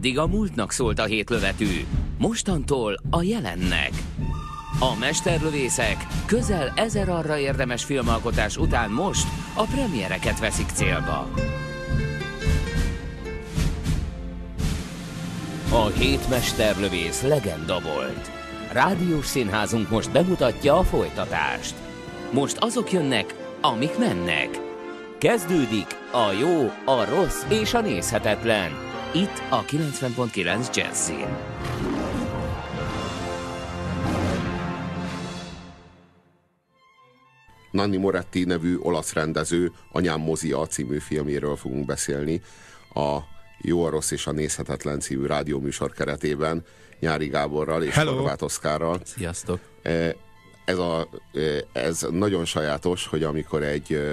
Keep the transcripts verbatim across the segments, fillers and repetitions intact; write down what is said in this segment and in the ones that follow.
Eddig a múltnak szólt a hétlövetű, mostantól a jelennek. A mesterlövészek közel ezer arra érdemes filmalkotás után most a premiereket veszik célba. A hét mesterlövész legenda volt. Rádiós színházunk most bemutatja a folytatást. Most azok jönnek, amik mennek. Kezdődik a jó, a rossz és a nézhetetlen. Itt a kilencven pont kilenc Jazzin. Nanni Moretti nevű olasz rendező Anyám Mozia című filméről fogunk beszélni a Jó, a rossz és a nézhetetlen című rádióműsor keretében Nyári Gáborral és Hello. Horváth Oszkárral. Sziasztok! Ez, a, ez nagyon sajátos, hogy amikor egy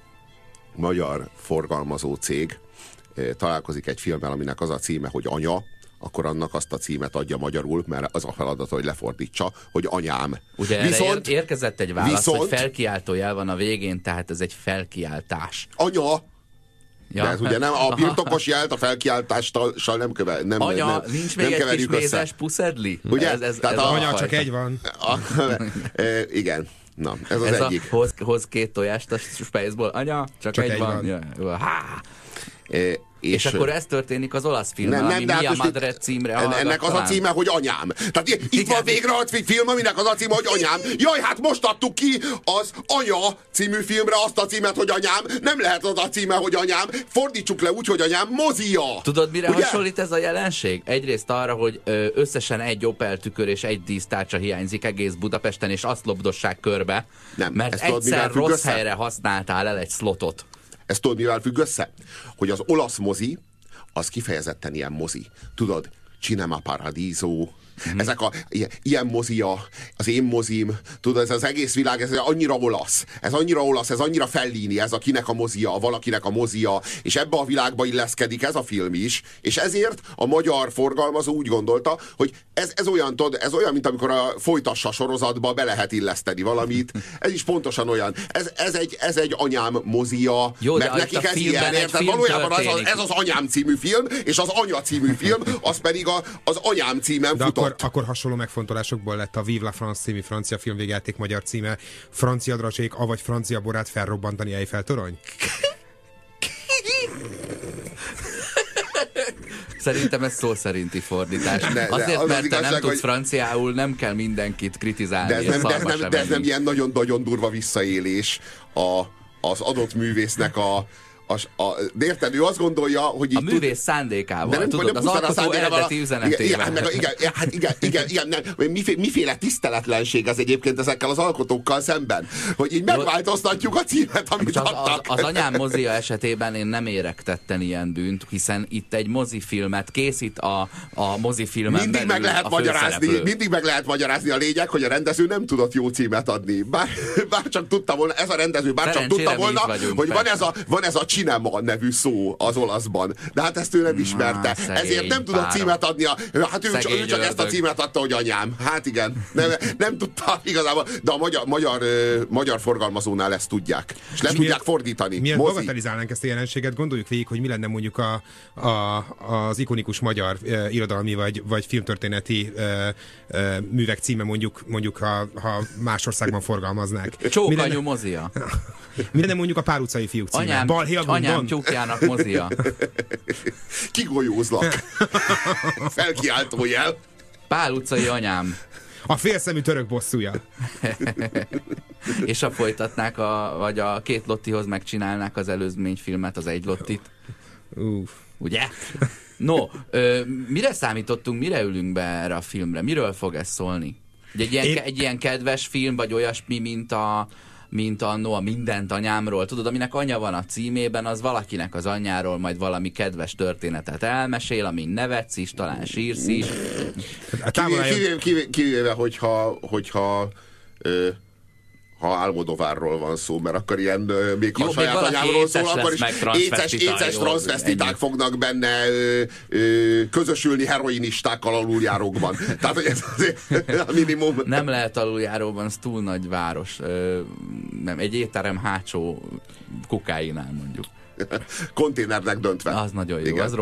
magyar forgalmazó cég találkozik egy filmmel, aminek az a címe, hogy Anya, akkor annak azt a címet adja magyarul, mert az a feladat, hogy lefordítsa, hogy anyám. Ugye viszont, erre érkezett egy válasz, viszont, hogy felkiáltójel van a végén, tehát ez egy felkiáltás. Anya! Ja. De ez ugye nem, a birtokos jelt a felkiáltással nem köve, nem, Anya, nem, nincs nem még egy kis össze. mézes puszedli? Ugye? Ez, ez, Tehát ez a- a Anya, csak fajta. egy van. A, e, igen. Na, ez az Ez egyik. a hoz, hoz két tojást a Spaceball. Anya, csak, Csak egy, egy van. van. Ja. Há! E, És, és akkor ez történik az olasz filmmel, ami hát Mia most Madre itt- címre en- hallgat Ennek az a talán. címe, hogy Anyám. Tehát i- itt Igen. van végre a film, aminek az a címe, hogy Anyám. Jaj, hát most adtuk ki az Anya című filmre azt a címet, hogy Anyám. Nem lehet az a címe, hogy Anyám. Fordítsuk le úgy, hogy Anyám Mozia. Tudod, mire Ugye? hasonlít ez a jelenség? Egyrészt arra, hogy ö, összesen egy Opel tükör és egy dísztárcsa hiányzik egész Budapesten, és azt lobdossák körbe, Nem, mert ezt tudod, mivel egyszer függ rossz össze? helyre használtál el egy slotot. Ez tudod, mivel függ össze? Hogy az olasz mozi, az kifejezetten ilyen mozi. Tudod, Cinema Paradiso, mm-hmm. ezek a ilyen, ilyen mozia, az én mozim, tudod, ez az egész világ, ez annyira olasz, ez annyira olasz, ez annyira Fellini, ez a kinek a mozia, a valakinek a mozia, és ebbe a világba illeszkedik ez a film is, és ezért a magyar forgalmazó úgy gondolta, hogy ez, ez olyan, tudod, ez olyan, mint amikor a Folytassa sorozatba be lehet illeszteni valamit, ez is pontosan olyan. Ez, ez, egy, ez egy anyám mozia, Jó, de mert itt nekik a ez filmben ilyen, egy érted? film Valójában az, történik. ez az Anyám című film, és az Anya című film, az pedig a, az Anyám címen De futott. akkor, akkor hasonló megfontolásokból lett a Vive la France című francia filmvégjáték magyar címe Francia dracsék, avagy francia borát felrobbantani Eiffel torony? Szerintem ez szó szerinti fordítás. de Azért, az az mert te igazság, nem tudsz hogy- franciául, nem kell mindenkit kritizálni. De ez nem, de ez szarba nem, sem de ez nem menni. ilyen nagyon-nagyon durva visszaélés a, az adott művésznek a, a, a de érted, ő azt gondolja, hogy A így művész szándékával, nem, tudod, nem az pusztán a alkotó szándékával, eredeti igen, üzenetével. igen, meg a- igen, igen, hát igen, igen, igen nem, miféle, miféle tiszteletlenség ez egyébként ezekkel az alkotókkal szemben, hogy így megváltoztatjuk a címet, amit Az, az, adtak. az Anyám mozia esetében én nem érek tetten ilyen bűnt, hiszen itt egy mozifilmet készít a, a mozifilmen Mindig belül meg lehet a magyarázni, főszereplő. mindig meg lehet magyarázni a lényeg, hogy a rendező nem tudott jó címet adni. Bár, bár csak tudta volna, ez a rendező bár csak Szerencsére tudta mi volna, itt vagyunk, hogy van persze. ez, a, van ez a Cinema nevű szó az olaszban. De hát ezt ő nem ismerte. szegény Ezért nem tudott párom. címet adni. A, hát ő, csak, Szegény ő csak ezt a ördög. címet adta, hogy Anyám. Hát igen. Nem, nem tudta igazából. De a magyar, magyar, ö, magyar forgalmazónál ezt tudják. És le tudják miért- fordítani. Miért Mozi. bagatelizálnánk ezt a jelenséget? Gondoljuk végig, hogy mi lenne mondjuk a, a, az ikonikus magyar e, irodalmi vagy, vagy filmtörténeti e, e, művek címe mondjuk, mondjuk ha, ha más országban forgalmaznák. Mi Csókanyú lenne, mozia. mi lenne mondjuk a Pár utcai fiúk címe? Anyám, Balhé a anyám gondon? tyúkjának mozia. Kigolyózlak. Felkiáltó jel. Pál utcai anyám. A félszemű török bosszúja. És ha folytatnák, a, vagy a két lottihoz megcsinálnák az előzményfilmet, az egy lottit. Uff. Ugye? No, ö, mire számítottunk, mire ülünk be erre a filmre? Miről fog ez szólni? Egy, egy, ilyen, Én- egy ilyen kedves film, vagy olyasmi, mint a mint annó a Mindent anyámról. Tudod, aminek anya van a címében, az valakinek az anyjáról majd valami kedves történetet elmesél, amin nevetsz is, talán sírsz is. A távol álljon- Kivéve, kivéve, kivéve hogyha, hogyha ö, ha Almodovárról van szó, mert akkor ilyen, ö, még ha Jó, még saját valaki anyámról éces szól, akkor lesz, is meg éces, transzvestita, éces jó, transzvestiták ennyi. fognak benne ö, ö, közösülni heroinistákkal aluljárókban. Tehát, hogy ez azért a minimum. Nem lehet aluljáróban, ez túl nagy város. Ö, nem, egy étterem hátsó kukáinál mondjuk. Konténernek döntve. Az nagyon jó, Igen. az Romi.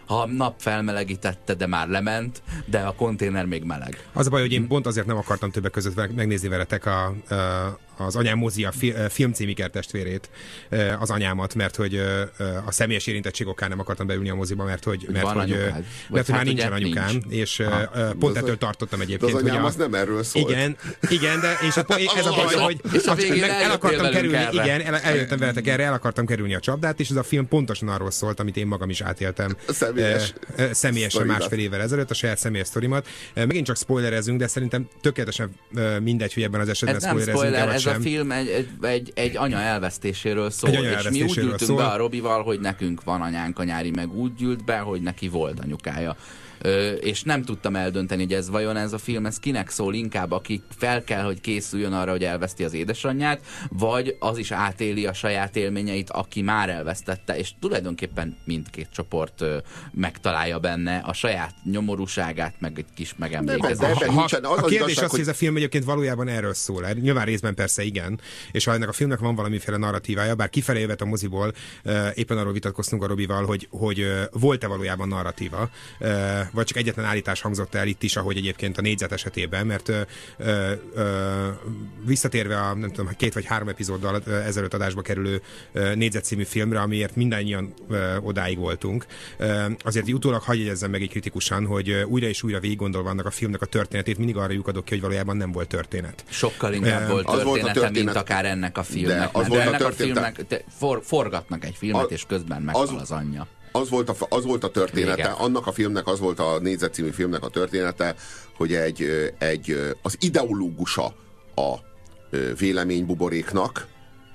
ha a nap felmelegítette, de már lement, de a konténer még meleg. Az a baj, hogy én pont azért nem akartam többek között megnézni veletek a, a az anyám mozi a fi, filmcím ikertestvérét, az anyámat, mert hogy a személyes érintettség okán nem akartam beülni a moziba, mert hogy, mert, hogy, mert, mert, hogy már nincsen anyukám, nincs. És ha. pont ettől tartottam egyébként. De az anyám az nem erről szólt. Igen, igen, de és a, ez a baj, hogy és a végén el akartam kerülni, erre. igen, el, eljöttem veletek erre, el akartam kerülni a csapdát, és ez a film pontosan arról szólt, amit én magam is átéltem. Személyes. Személyesen másfél évvel ezelőtt, a saját személyes sztorimat. Megint csak spoilerezünk, de szerintem tökéletesen mindegy, hogy ebben az esetben spoilerezünk, vagy sem. Ez a film egy, egy, egy, egy anya elvesztéséről szól, egy anya és mi úgy ültünk szól. be a Robival, hogy nekünk van anyánk, a Nyári meg úgy ült be, hogy neki volt anyukája. Ö, és nem tudtam eldönteni, hogy ez vajon ez a film, ez kinek szól inkább, aki fel kell, hogy készüljön arra, hogy elveszti az édesanyját, vagy az is átéli a saját élményeit, aki már elvesztette, és tulajdonképpen mindkét csoport ö, megtalálja benne a saját nyomorúságát, meg egy kis megemlékezést. A kérdés az, hogy ez a film egyébként valójában erről szól. Nyilván részben persze igen, és ha ennek a filmnek van valamiféle narratívája, bár kifelé jövet a moziból, éppen arról vitatkoztunk a Robival, hogy, hogy volt-e valójában narratíva, vagy csak egyetlen állítás hangzott el itt is, ahogy egyébként a Négyzet esetében, mert ö, ö, ö, visszatérve a nem tudom, két vagy három epizóddal ezelőtt adásba kerülő ö, Négyzet című filmre, amiért mindannyian ö, odáig voltunk, ö, azért utólag hagyj jegyezzem meg egy kritikusan, hogy újra és újra végig gondolva annak a filmnek a történetét, mindig arra lyukadok ki, hogy valójában nem volt történet. Sokkal inkább volt története, volt történet, mint akár ennek a filmnek. De, az de ennek a, a filmnek for, forgatnak egy filmet, a, és közben meghal az anyja. Az volt, a, az volt a története, Vége. Annak a filmnek az volt a Négyzet című filmnek a története, hogy egy, egy, az ideológusa a véleménybuboréknak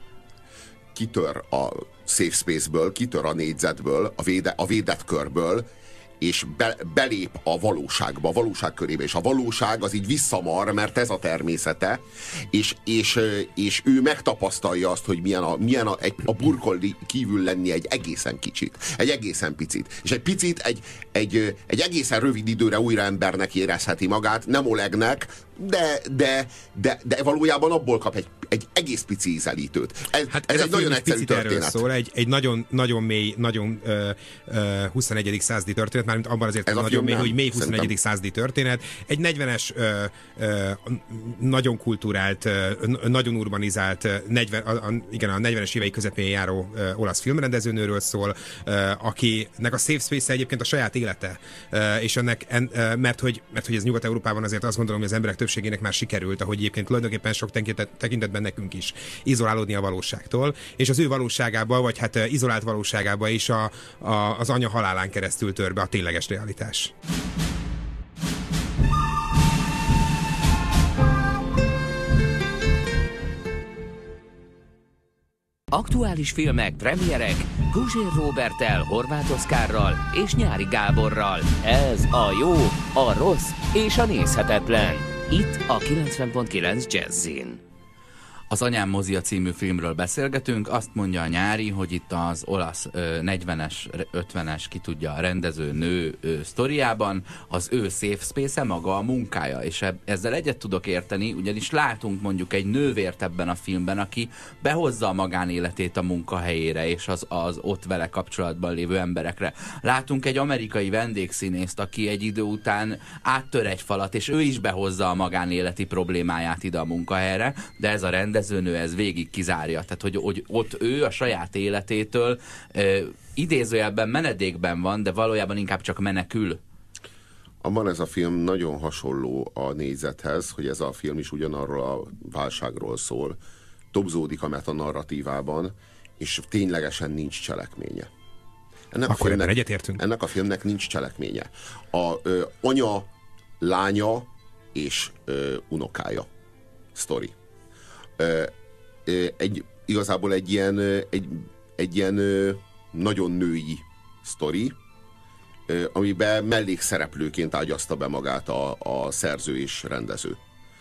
kitör a safe space-ből, kitör a négyzetből, a, véde, a védett körből, és be, belép a valóságba, a valóság körébe, és a valóság az így visszamar, mert ez a természete, és, és, és ő megtapasztalja azt, hogy milyen a, milyen a, egy, a burkol kívül lenni egy egészen kicsit, egy egészen picit, és egy picit egy, egy, egy egészen rövid időre újra embernek érezheti magát, nem Olegnek, de, de, de, de valójában abból kap egy, egy egész pici ízelítőt. Ez, hát ez, ez egy nagyon egyszerű történet. Szól, egy, egy nagyon, nagyon mély, nagyon uh, uh, huszonegyedik századi történet, mármint abban azért ez nagyon mély, hogy mély huszonegyedik századi történet. Egy negyvenes, uh, uh, nagyon kulturált, uh, nagyon urbanizált, uh, negyven, a, a, igen, a negyvenes évei közepén járó uh, olasz filmrendezőnőről szól, uh, akinek a safe space egyébként a saját élete. Uh, és ennek, en, uh, mert, hogy, mert hogy ez Nyugat-Európában azért azt gondolom, hogy az emberek többségének már sikerült, ahogy egyébként tulajdonképpen sok tekintetben nekünk is izolálódni a valóságtól, és az ő valóságába, vagy hát izolált valóságába is a, a, az anya halálán keresztül tör be a tényleges realitás. Aktuális filmek, premierek, Guzsér Róberttel, Horváth Oszkárral és Nyári Gáborral. Ez a jó, a rossz és a nézhetetlen. Itt a kilencven pont kilenc Jazzin. Az Anyám mozia című filmről beszélgetünk, azt mondja a Nyári, hogy itt az olasz ö, negyvenes, ötvenes, ki tudja, a rendező nő ö, sztoriában az ő safe space-e maga a munkája, és eb- ezzel egyet tudok érteni, ugyanis látunk mondjuk egy nővért ebben a filmben, aki behozza a magánéletét a munkahelyére, és az, az ott vele kapcsolatban lévő emberekre. Látunk egy amerikai vendégszínészt, aki egy idő után áttör egy falat, és ő is behozza a magánéleti problémáját ide a munkahelyre, de ez a rendező nő ez végig kizárja. Tehát, hogy, hogy ott ő a saját életétől ö, idézőjelben menedékben van, de valójában inkább csak menekül. Abban ez a film nagyon hasonló a Négyzethez, hogy ez a film is ugyanarról a válságról szól. Dobzódik a metanarratívában, és ténylegesen nincs cselekménye. Ennek Akkor a filmnek, ebben egyetértünk. Ennek a filmnek nincs cselekménye. A ö, anya, lánya és ö, unokája sztori. Egy, igazából egy ilyen, egy, egy ilyen nagyon női sztori, amiben mellékszereplőként ágyazta be magát a, a szerző és rendező.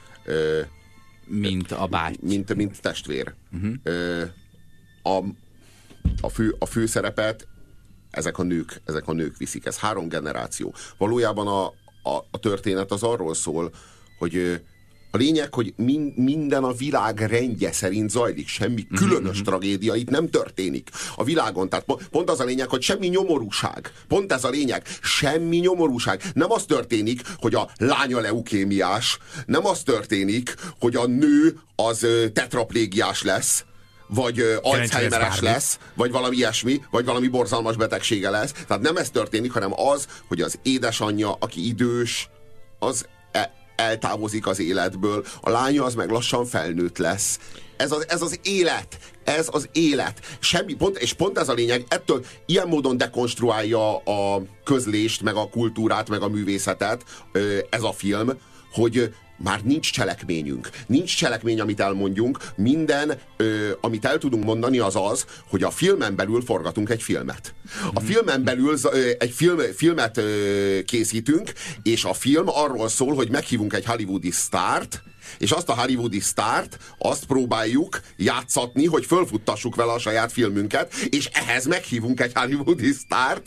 Mint a báty. Mint, mint testvér. Uh-huh. A, a, fő, a főszerepet ezek a nők, ezek a nők viszik. Ez három generáció. Valójában a, a, a történet az arról szól, hogy A lényeg, hogy min, minden a világ rendje szerint zajlik, semmi különös mm-hmm. tragédia itt nem történik a világon. Tehát pont az a lényeg, hogy semmi nyomorúság. Pont ez a lényeg. Semmi nyomorúság. Nem az történik, hogy a lánya leukémiás, nem az történik, hogy a nő az tetraplégiás lesz, vagy uh, Alzheimeres lesz, vagy valami ilyesmi, vagy valami borzalmas betegsége lesz. Tehát nem ez történik, hanem az, hogy az édesanyja, aki idős, az e- eltávozik az életből, a lánya az meg lassan felnőtt lesz. Ez az, ez az élet, ez az élet. Semmi, pont, és pont ez a lényeg, ettől ilyen módon dekonstruálja a közlést, meg a kultúrát, meg a művészetet ez a film, hogy már nincs cselekményünk. Nincs cselekmény, amit elmondjunk. Minden, ö, amit el tudunk mondani, az az, hogy a filmen belül forgatunk egy filmet. A filmen belül ö, egy film, filmet ö, készítünk, és a film arról szól, hogy meghívunk egy hollywoodi sztárt, és azt a hollywoodi sztárt, azt próbáljuk játszatni, hogy fölfuttassuk vele a saját filmünket, és ehhez meghívunk egy hollywoodi sztárt.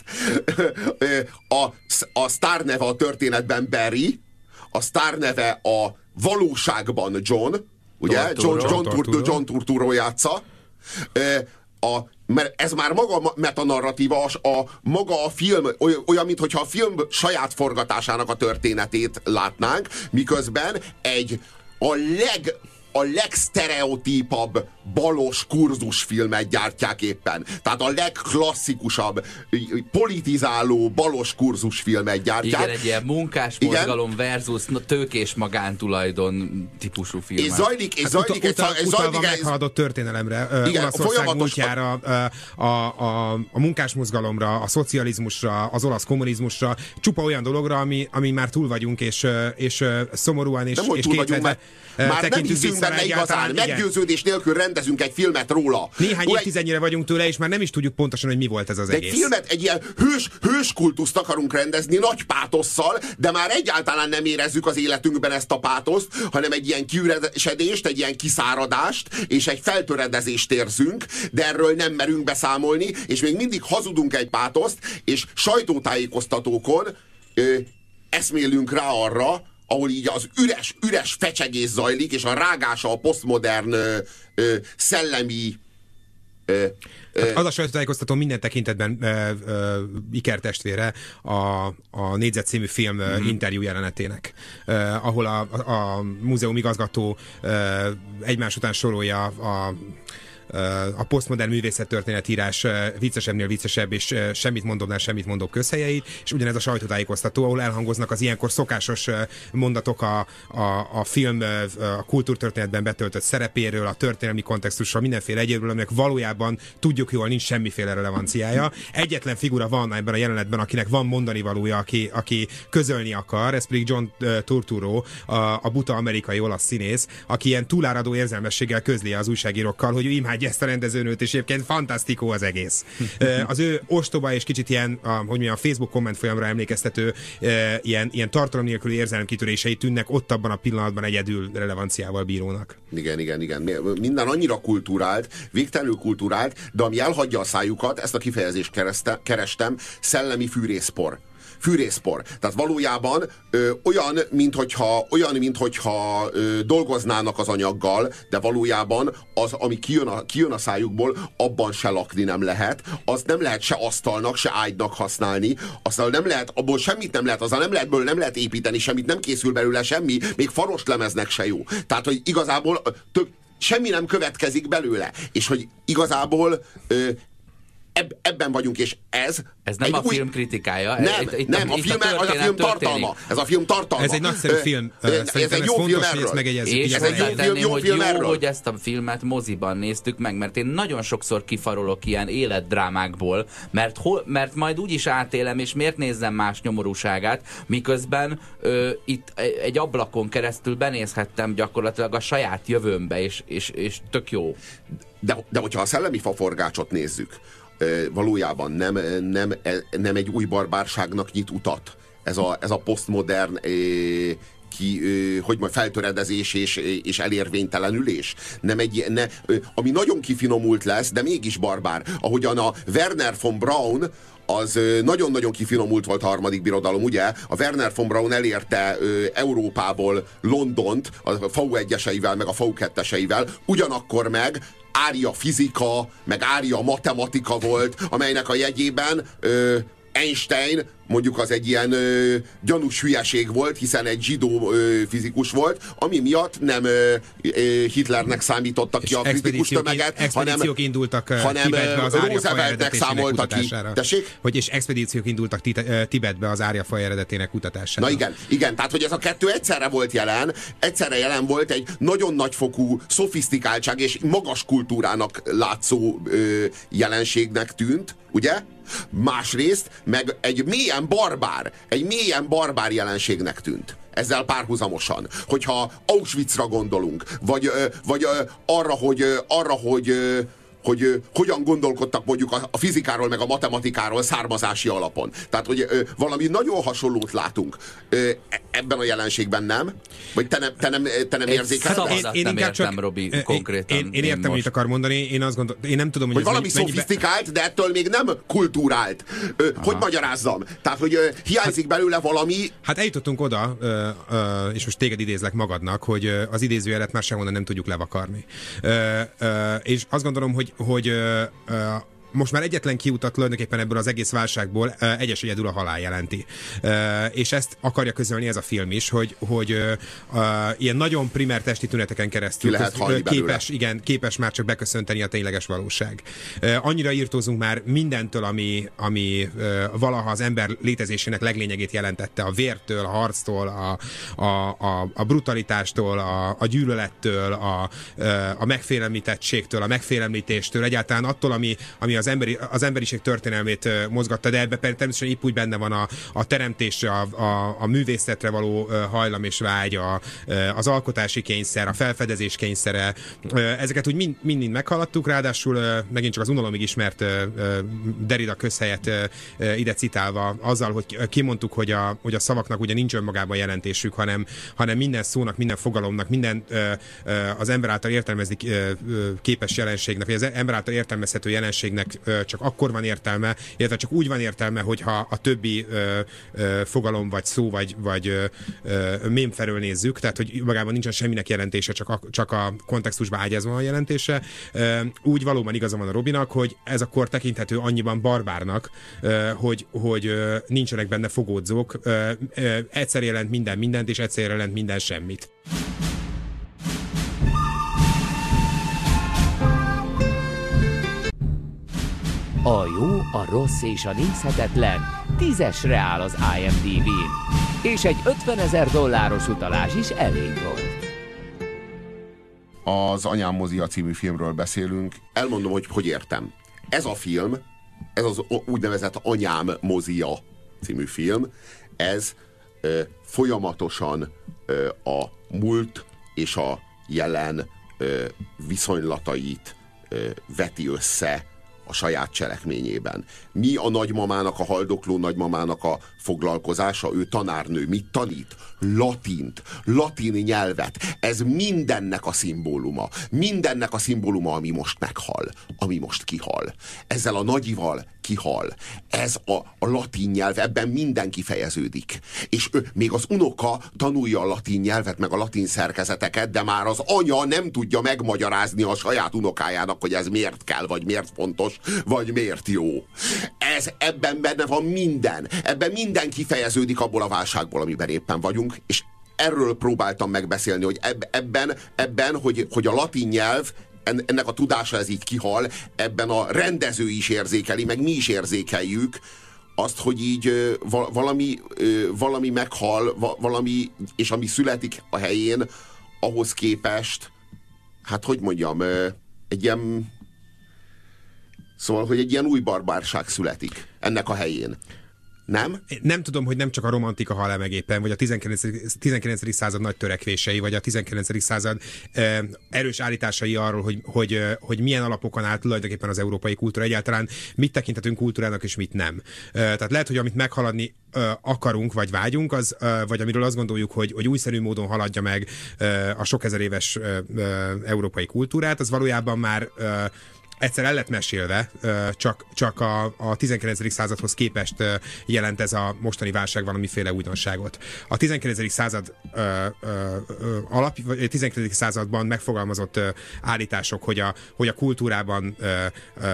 A, a sztár neve a történetben Barry, a sztár neve a valóságban John, ugye? John, John, Turturro. John Turturro játsza. A, mert ez már maga a metanarratíva, a, maga a film, olyan, mintha a film saját forgatásának a történetét látnánk, miközben egy a leg... a legsztereotípabb balos kurzusfilmet gyártják éppen. Tehát a legklasszikusabb, politizáló balos kurzusfilmet gyártják. Igen, egy ilyen munkás mozgalom versus tőkés magántulajdon típusú film. És zajlik, és hát zajlik utal, egy... utal, utalva meghaladott történelemre. Igen, Olaszország múltjára, a, a, a munkásmozgalomra, a szocializmusra, az olasz kommunizmusra, csupa olyan dologra, ami, ami már túl vagyunk, és, és szomorúan, és, nem, és kétvedve már nem hiszünk benne igazán, meggyőződés nélkül rendezünk egy filmet róla. Néhány évtizednyire vagyunk tőle, és már nem is tudjuk pontosan, hogy mi volt ez az de egész. Egy filmet, egy ilyen hős, hős kultuszt akarunk rendezni, nagy pátosszal, de már egyáltalán nem érezzük az életünkben ezt a pátoszt, hanem egy ilyen kiüresedést, egy ilyen kiszáradást, és egy feltöredezést érzünk, de erről nem merünk beszámolni, és még mindig hazudunk egy pátoszt, és sajtótájékoztatókon ö, eszmélünk rá arra, ahol így az üres, üres fecsegés zajlik, és a rágása a posztmodern ö, ö, szellemi ö, ö, az a sajtótájékoztató minden tekintetben ö, ö, ikertestvére a, a Négyzet című film mm-hmm. interjú jelenetének, ö, ahol a, a, a múzeum igazgató ö, egymás után sorolja a a posztmodern művészettörténetírás viccesebbnél viccesebb és semmit mondóbbnál semmit mondóbb közhelyeit, és ugyanez a sajtótájékoztató, ahol elhangoznak az ilyenkor szokásos mondatok a, a, a film a kultúrtörténetben betöltött szerepéről, a történelmi kontextusról, mindenféle egyébről, aminek valójában tudjuk jól nincs semmiféle relevanciája. Egyetlen figura van ebben a jelenetben, akinek van mondani valója, aki, aki közölni akar, ez pedig John Turturro, a, a buta amerikai olasz színész, aki ilyen túláradó érzelmességgel közli az újságírókkal, hogy imádja ezt a rendezőnőt, és egyébként fantasztikó az egész. Az ő ostoba és kicsit ilyen, a, hogy mondjam, a Facebook komment folyamra emlékeztető ilyen, ilyen tartalom nélküli érzelemkitörései tűnnek ott abban a pillanatban egyedül relevanciával bírónak. Igen, igen, igen. Minden annyira kulturált, végtelenül kulturált, de ami elhagyja a szájukat, ezt a kifejezést kereszte, kerestem, szellemi fűrészpor. Fűrészpor. Tehát valójában ö, olyan, minthogyha, olyan, minthogyha ö, dolgoznának az anyaggal, de valójában az, ami kijön a, kijön a szájukból, abban se lakni nem lehet. Azt nem lehet se asztalnak, se ágynak használni. Aztán nem lehet, abból semmit nem lehet, azzal nem lehet, belőle nem lehet építeni semmit, nem készül belőle semmi, még faros lemeznek se jó. Tehát, hogy igazából tök, semmi nem következik belőle. És hogy igazából ö, Eb, ebben vagyunk, és ez... Ez nem a új... film kritikája. Nem, itt, nem itt a, film, a, az a film tartalma. Ez a film tartalma. Ez egy nagyszerű film. Ez, ez egy jó film erről. És ez egy jó film, jó hogy film jó, erről. hogy ezt a filmet moziban néztük meg, mert én nagyon sokszor kifarolok ilyen életdrámákból, mert, hol, mert majd úgyis átélem, és miért nézzem más nyomorúságát, miközben ö, itt egy ablakon keresztül benézhettem gyakorlatilag a saját jövőmbe, és, és, és tök jó. De, de hogyha a szellemi faforgácsot nézzük, valójában nem, nem, nem egy új barbárságnak nyit utat. Ez a, ez a posztmodern ki, hogy majd feltöredezés és, és elérvénytelenülés. Nem egy, ne, ami nagyon kifinomult lesz, de mégis barbár. Ahogyan a Werner von Braun az nagyon-nagyon kifinomult volt a harmadik birodalom, ugye? A Werner von Braun elérte ö, Európából Londont a fau egyeseivel, meg a fau ketteseivel, ugyanakkor meg ária fizika, meg ária matematika volt, amelynek a jegyében ö, Einstein mondjuk az egy ilyen ö, gyanús hülyeség volt, hiszen egy zsidó ö, fizikus volt, ami miatt nem ö, ö, Hitlernek számítottak ki a fizikus tömeget, hanem, indultak hanem Tibetbe az Rooseveltnek számoltak ki. Tessék? Hogy és expedíciók indultak Tibetbe az árjafaj eredetének kutatására. Na igen, igen, tehát hogy ez a kettő egyszerre volt jelen, egyszerre jelen volt egy nagyon nagyfokú szofisztikáltság és magas kultúrának látszó ö, jelenségnek tűnt, ugye? Másrészt meg egy mélyen barbár, egy mélyen barbár jelenségnek tűnt. Ezzel párhuzamosan. Hogyha Auschwitzra gondolunk, vagy, vagy arra, hogy, arra, hogy hogy ö, hogyan gondolkodtak mondjuk a, a fizikáról meg a matematikáról származási alapon. Tehát, hogy ö, valami nagyon hasonlót látunk ö, ebben a jelenségben, nem? Vagy te nem, te nem, te nem érzékeled? Hát én, én nem értem, csak, Robi, konkrétan. Én, én, én értem, mit akar mondani, én azt gondolom, én nem tudom, hogy, hogy valami mennyi, szofisztikált, de ettől még nem kulturált. Ö, hogy magyarázzam? Tehát, hogy ö, hiányzik hát, belőle valami... Hát eljutottunk oda, ö, ö, és most téged idézlek magadnak, hogy az idézőjelet már sehonnan nem tudjuk levakarni. Ö, ö, és azt gondolom, hogy hogy ö, ö, most már egyetlen kiutat tulajdonképpen ebből az egész válságból uh, egyes egyedül a halál jelenti. Uh, és ezt akarja közölni ez a film is, hogy, hogy uh, uh, ilyen nagyon primer testi tüneteken keresztül Ki lehet halni képes, igen, képes már csak beköszönteni a tényleges valóság. Uh, annyira írtózunk már mindentől, ami, ami uh, valaha az ember létezésének leglényegét jelentette, a vértől, a harctól, a, a, a, a brutalitástól, a, a gyűlölettől, a, a megfélemlítettségtől, a megfélemlítéstől, egyáltalán attól, ami, ami az, emberi, az emberiség történelmét mozgatta, de ebben természetesen épp úgy benne van a, a teremtésre, a, a, a művészetre való hajlam és vágy, a, az alkotási kényszer, a felfedezés kényszere. Ezeket úgy mind, mind meghaladtuk, ráadásul megint csak az unalomig ismert Derrida közhelyet ide citálva, azzal, hogy kimondtuk, hogy a, hogy a szavaknak ugye nincs önmagában jelentésük, hanem, hanem minden szónak, minden fogalomnak, minden az ember által értelmezni képes jelenségnek, vagy az ember által értelmezhető jelenségnek csak akkor van értelme, illetve csak úgy van értelme, hogyha a többi ö, ö, fogalom, vagy szó, vagy, vagy ö, ö, mém felől nézzük, tehát hogy magában nincsen semminek jelentése, csak a, csak a kontextusba ágyazva a jelentése. Ö, úgy valóban igaza van a Robinak, hogy ez a kor tekinthető annyiban barbárnak, ö, hogy, hogy ö, nincsenek benne fogódzók, ö, ö, egyszer jelent minden mindent, és egyszer jelent minden semmit. A jó, a rossz és a nézhetetlen tízesre áll az I M D B-n, és egy ötvenezer dolláros utalás is elég volt. Az Anyám mozia című filmről beszélünk. Elmondom, hogy hogy értem. Ez a film, ez az úgynevezett Anyám mozia című film, ez ö, folyamatosan ö, a múlt és a jelen ö, viszonylatait ö, veti össze a saját cselekményében. Mi a nagymamának, a haldokló nagymamának a foglalkozása? Ő tanárnő. Mit tanít? Latint. Latin nyelvet. Ez mindennek a szimbóluma. Mindennek a szimbóluma, ami most meghal. Ami most kihal. Ezzel a nagyival kihal. Ez a, a latin nyelv, ebben minden kifejeződik. És ő, még az unoka tanulja a latin nyelvet, meg a latin szerkezeteket, de már az anya nem tudja megmagyarázni a saját unokájának, hogy ez miért kell, vagy miért fontos, vagy miért jó. Ez, ebben benne van minden. Ebben minden kifejeződik abból a válságból, amiben éppen vagyunk, és erről próbáltam megbeszélni, hogy ebben, ebben hogy, hogy a latin nyelv, ennek a tudása ez így kihal, ebben a rendező is érzékeli, meg mi is érzékeljük azt, hogy így valami, valami meghal, valami, és ami születik a helyén, ahhoz képest, hát hogy mondjam, egy ilyen, szóval, hogy egy ilyen új barbárság születik ennek a helyén. Nem? Nem tudom, hogy nem csak a romantika hal el meg éppen, vagy a tizenkilencedik század nagy törekvései, vagy a tizenkilencedik század eh, erős állításai arról, hogy, hogy, eh, hogy milyen alapokon áll tulajdonképpen az európai kultúra, egyáltalán mit tekinthetünk kultúrának, és mit nem. Eh, tehát lehet, hogy amit meghaladni eh, akarunk, vagy vágyunk, az, eh, vagy amiről azt gondoljuk, hogy, hogy újszerű módon haladja meg eh, a sok ezer éves eh, eh, európai kultúrát, az valójában már eh, egyszer el lett mesélve, csak, csak a, a tizenkilencedik századhoz képest jelent ez a mostani válság valamiféle újdonságot. A tizenkilencedik század ö, ö, ö, alap, tizenkilencedik században megfogalmazott ö, állítások, hogy a, hogy a kultúrában ö, ö,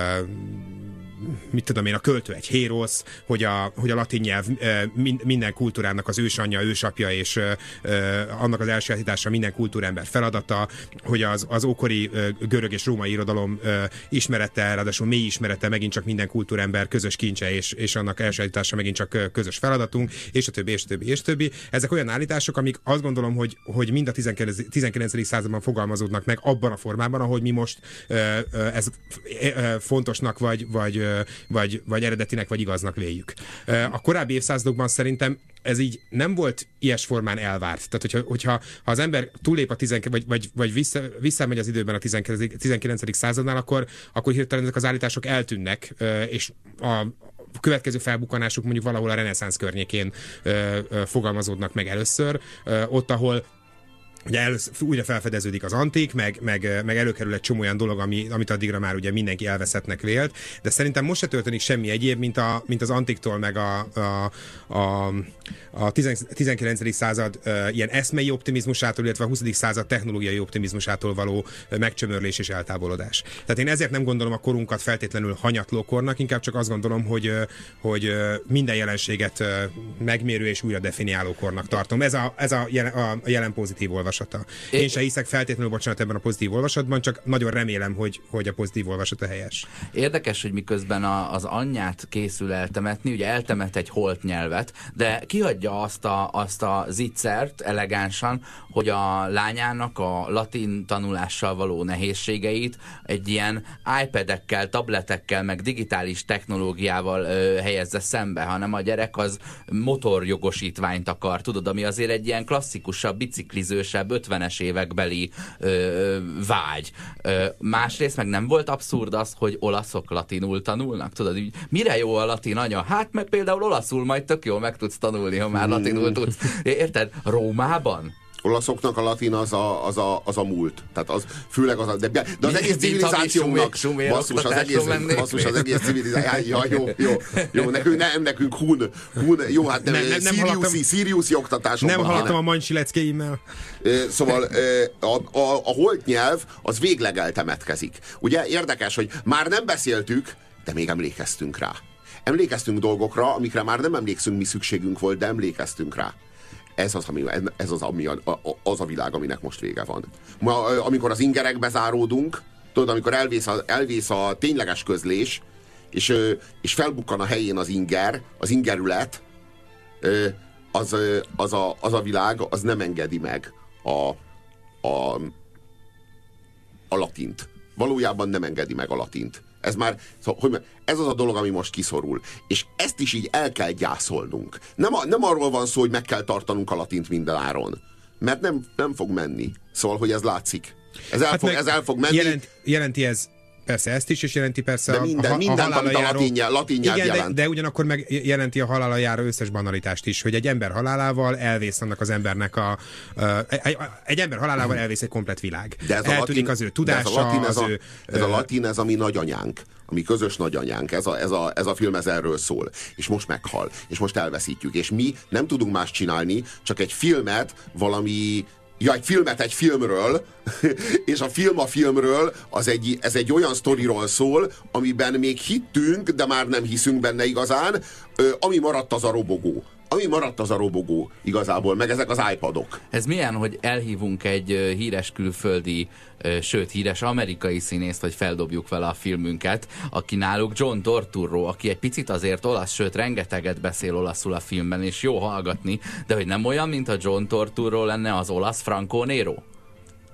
mit tudom én, a költő egy hérosz, hogy a, hogy a latin nyelv minden kultúrának az ősanyja, ősapja, és annak az elsajátítása minden kultúrember feladata, hogy az, az ókori görög és római irodalom ismerete, ráadásul mély ismerete megint csak minden kultúrember közös kincse, és, és annak elsajátítása megint csak közös feladatunk, és a többi, és a többi, és a többi. Ezek olyan állítások, amik azt gondolom, hogy, hogy mind a tizenkilencedik században fogalmazódnak meg abban a formában, ahogy mi most ez fontosnak, vagy, vagy Vagy, vagy eredetinek, vagy igaznak véljük. A korábbi évszázadokban szerintem ez így nem volt ilyes formán elvárt. Tehát, hogyha, hogyha ha az ember túllép a tizenkilencedik vagy, vagy, vagy vissza, visszamegy az időben a tizenkilencedik századnál, akkor, akkor hirtelen ezek az állítások eltűnnek, és a következő felbukkanásuk mondjuk valahol a reneszánsz környékén fogalmazódnak meg először, ott, ahol ugye először, újra felfedeződik az antik, meg, meg, meg előkerül egy csomó olyan dolog, ami, amit addigra már ugye mindenki elveszettnek vélt, de szerintem most se történik semmi egyéb, mint, a, mint az antiktól, meg a, a, a, a tizenkilencedik század uh, ilyen eszmei optimizmusától, illetve a huszadik század technológiai optimizmusától való megcsömörlés és eltávolodás. Tehát én ezért nem gondolom a korunkat feltétlenül hanyatlókornak, inkább csak azt gondolom, hogy, hogy minden jelenséget megmérő és újra definiáló kornak tartom. Ez a, ez a, jelen, a jelen pozitív olvasata. Én se hiszek feltétlenül, bocsánat, ebben a pozitív olvasatban, csak nagyon remélem, hogy, hogy a pozitív olvasata helyes. Érdekes, hogy miközben a, az anyját készül eltemetni, ugye eltemet egy holt nyelvet, de kihagyja azt a, azt a zicsert elegánsan, hogy a lányának a latin tanulással való nehézségeit egy ilyen iPad-ekkel, tabletekkel, meg digitális technológiával ö, helyezze szembe, hanem a gyerek az motorjogosítványt akar, tudod, ami azért egy ilyen klasszikusabb, biciklizősebb, ötvenes évekbeli ö, vágy. Ö, másrészt meg nem volt abszurd az, hogy olaszok latinul tanulnak? Tudod, így, mire jó a latin anya? Hát meg például olaszul majd tök jól meg tudsz tanulni, ha már latinul tudsz. Érted? Rómában? Olaszoknak a latin az a, az a, az a múlt. Tehát az, főleg az a, de, de az egész civilizációnak basszus, az egész, basszus, az egész civilizáció. Ja, jó, jó, jó, nekünk, nem, nekünk hun, hun jó, hát nem, nem, nem Siriuszi, Siriuszi oktatásokban. Nem hallottam a Mancsi leckeimmel. Szóval a, a, a holt nyelv az végleg eltemetkezik. Ugye érdekes, hogy már nem beszéltük, de még emlékeztünk rá. Emlékeztünk dolgokra, amikre már nem emlékszünk, mi szükségünk volt, de emlékeztünk rá. Ez az, ami, ez az, ami a, a, az a világ, aminek most vége van. Ma, amikor az ingerekbe záródunk, tudod, amikor elvész a, elvész a tényleges közlés, és, és felbukkan a helyén az inger, az ingerület, az, az, a, az a világ, az nem engedi meg a, a, a latint. Valójában nem engedi meg a latint. Ez már, szóval, hogy ez az a dolog, ami most kiszorul. És ezt is így el kell gyászolnunk. Nem, a, nem arról van szó, hogy meg kell tartanunk a latint minden áron. Mert nem, nem fog menni. Szóval, hogy ez látszik. Ez el, hát fog, ez el fog menni. Jelent, jelenti ez persze ezt is, és jelenti persze de minden, a, a, mindent, a amit a latin, nyelv, latin nyelv igen, jelent. De, de ugyanakkor meg jelenti a halála járó összes banalitást is, hogy egy ember halálával elvész annak az embernek a... a egy, egy ember halálával elvész egy komplet világ. De ez eltűnik latin, az ő tudása, ez a latin, ez az a, ő... Ez a latin, ez a mi nagyanyánk. A mi közös nagyanyánk. Ez a, ez, a, ez a film ez erről szól. És most meghal. És most elveszítjük. És mi nem tudunk más csinálni, csak egy filmet valami... Ja, egy filmet egy filmről, és a film a filmről, az egy, ez egy olyan sztoriról szól, amiben még hittünk, de már nem hiszünk benne igazán, ami maradt az a robogó. Ami maradt az a robogó igazából, meg ezek az iPadok. Ez milyen, hogy elhívunk egy híres külföldi, sőt híres amerikai színészt, hogy feldobjuk vele a filmünket, aki náluk John Turturro, aki egy picit azért olasz, sőt rengeteget beszél olaszul a filmben, és jó hallgatni, de hogy nem olyan, mint a John Turturro lenne az olasz Franco Nero?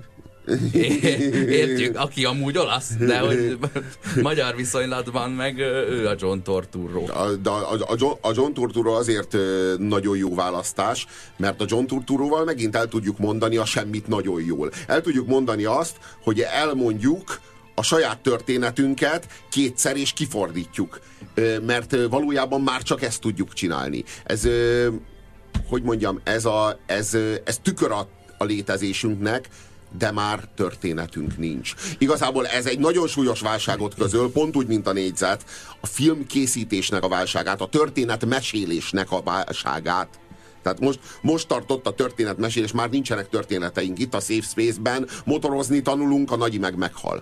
Értjük, aki amúgy olasz, de hogy magyar viszonylatban meg ő a John Turturro. A, de a, a, John, a John Turturro azért nagyon jó választás, mert a John Turturroval megint el tudjuk mondani a semmit nagyon jól. El tudjuk mondani azt, hogy elmondjuk a saját történetünket kétszer és kifordítjuk. Mert valójában már csak ezt tudjuk csinálni. Ez, hogy mondjam, ez, a, ez, ez tükör a, a létezésünknek, de már történetünk nincs. Igazából ez egy nagyon súlyos válságot közöl, pont úgy, mint a négyzet, a filmkészítésnek a válságát, a történetmesélésnek a válságát. Tehát most, most tartott a történetmesélés, már nincsenek történeteink. Itt a Safe Space-ben motorozni tanulunk, a Nagyi meg meghal.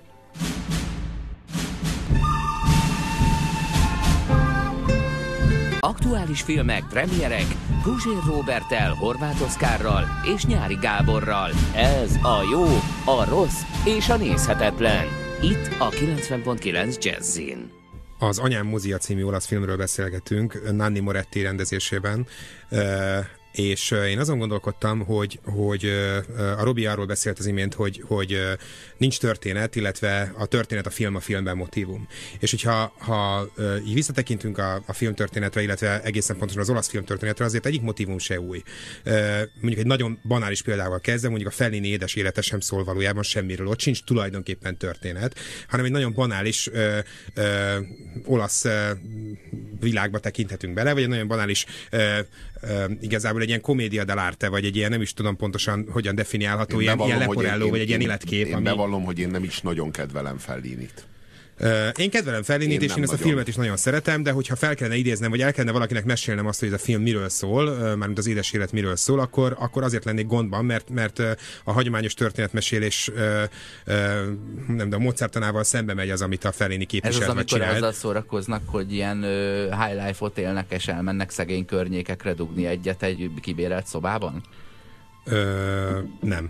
Aktuális filmek, premierek, Guzsér Róberttel, Horváth Oszkárral és Nyári Gáborral. Ez a jó, a rossz és a nézhetetlen. Itt a kilencven pont kilenc Jazzin. Az Anyám mozia című olasz filmről beszélgetünk, Nanni Moretti rendezésében. És én azon gondolkodtam, hogy, hogy a Robi arról beszélt az imént, hogy, hogy nincs történet, illetve a történet a film a filmben motívum. És hogyha ha, így visszatekintünk a, a filmtörténetre, illetve egészen pontosan az olasz filmtörténetre, azért egyik motívum se új. Mondjuk egy nagyon banális példával kezdve, mondjuk a Fellini édes élete sem szól valójában semmiről. Ott sincs tulajdonképpen történet, hanem egy nagyon banális ö, ö, olasz ö, világba tekinthetünk bele, vagy egy nagyon banális ö, ö, igazából egy ilyen comédia dell'arte, vagy egy ilyen, nem is tudom pontosan, hogyan definiálható, ilyen, ilyen Leporello, vagy egy ilyen életkép. Én ami... bevallom, hogy én nem is nagyon kedvelem Fellinit. Én kedvelem Fellinit, és én ezt nagyon. A filmet is nagyon szeretem, de hogyha fel kellene idéznem, vagy el kellene valakinek mesélnem azt, hogy ez a film miről szól, mármint az édes élet miről szól, akkor, akkor azért lennék gondban, mert, mert a hagyományos történetmesélés nem tudom, módszertanával szembe megy az, amit a Fellini képviselt. Ez az, amikor azzal szórakoznak, hogy ilyen uh, high life-ot élnek, és elmennek szegény környékekre dugni egyet egy kibérelt szobában? Ö, nem.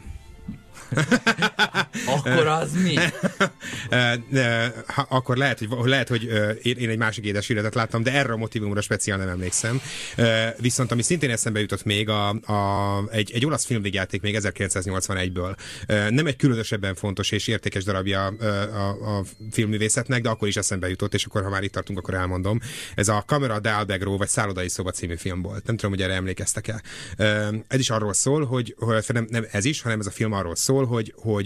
Akkor az mi? Akkor lehet, hogy, lehet, hogy én egy másik édes életet láttam, de erre a motivumra speciál nem emlékszem. Viszont ami szintén eszembe jutott még, a, a, egy, egy olasz filmvégjáték még ezerkilencszáznyolcvanegyből. Nem egy különösebben fontos és értékes darabja a, a, a filmművészetnek, de akkor is eszembe jutott, és akkor, ha már itt tartunk, akkor elmondom. Ez a Camera d'Albegro, vagy Szállodai szoba című film volt. Nem tudom, hogy erre emlékeztek-e. Ez is arról szól, hogy nem, nem ez is, hanem ez a film arról szól, hogy, hogy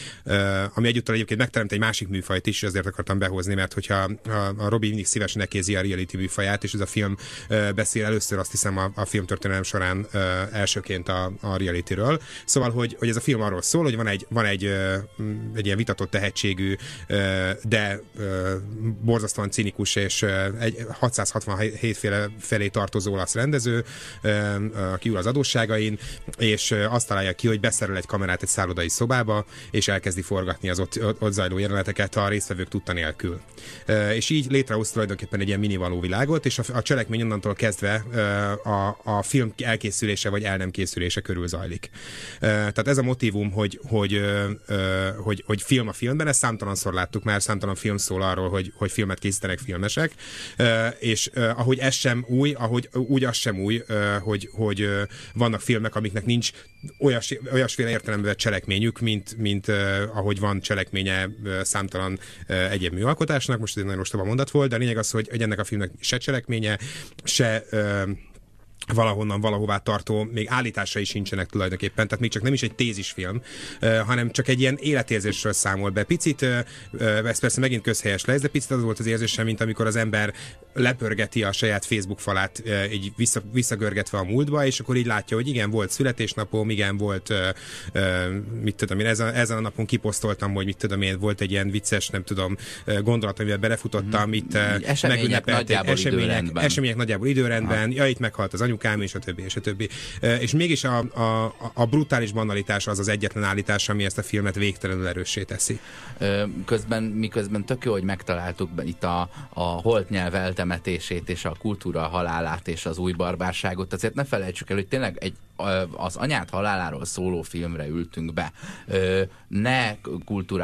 uh, ami egyúttal egyébként megteremt egy másik műfajt is, ezért akartam behozni, mert hogyha a, a Robi mindig szívesen nekézi a reality műfaját, és ez a film uh, beszél először, azt hiszem, a, a filmtörténelem során uh, elsőként a, a realityről. Szóval, hogy, hogy ez a film arról szól, hogy van egy, van egy, uh, egy ilyen vitatott tehetségű, uh, de uh, borzasztóan cinikus és uh, egy hatszázhatvanhét féle felé tartozó olasz rendező, uh, aki ül az adósságain, és uh, azt találja ki, hogy beszerel egy kamerát egy szállodai szobába, és elkezdi forgatni az ott, ott zajló jeleneteket a résztvevők tudta nélkül. E, és így létrehoz tulajdonképpen egy ilyen mini való világot, és a, a cselekmény onnantól kezdve e, a, a film elkészülése vagy el nem készülése körül zajlik. E, tehát ez a motívum, hogy, hogy, e, hogy, hogy film a filmben, ezt számtalanszor láttuk már, számtalan film szól arról, hogy, hogy filmet készítenek filmesek, e, és e, ahogy ez sem új, ahogy úgy az sem új, e, hogy, hogy vannak filmek, amiknek nincs olyas, olyasféle értelemben cselekményük, mint, mint uh, ahogy van cselekménye uh, számtalan uh, egyéb műalkotásnak. Most ez egy nagyon ostoba mondat volt, de a lényeg az, hogy, hogy ennek a filmnek se cselekménye, se uh, valahonnan valahová tartó, még állításai sincsenek tulajdonképpen, tehát még csak nem is egy tézisfilm, uh, hanem csak egy ilyen életérzésről számol be. Picit, uh, uh, ez persze megint közhelyes lesz, de picit az volt az érzésem, mint amikor az ember lepörgeti a saját Facebook falát, uh, így vissza, visszagörgetve a múltba, és akkor így látja, hogy igen, volt születésnapom, igen, volt uh, uh, mit tudom én, ezen, ezen a napon kiposztoltam, hogy mit tudom én, volt egy ilyen vicces, nem tudom, gondolat, amivel belefutottam, mm-hmm. itt uh, megünnepelték, események, események nagyjából időrendben, ha. Ja, itt meghalt az anyukám, és a többi, és a többi. És mégis a, a, a brutális banalitás az az egyetlen állítás, ami ezt a filmet végtelenül erőssé teszi. Közben, miközben tök jó, hogy megtaláltuk itt a, a holt nyelv eltemetését, és a kultúra halálát, és az új barbárságot, azért ne felejtsük el, hogy tényleg egy, az anyád haláláról szóló filmre ültünk be. Ne kulturált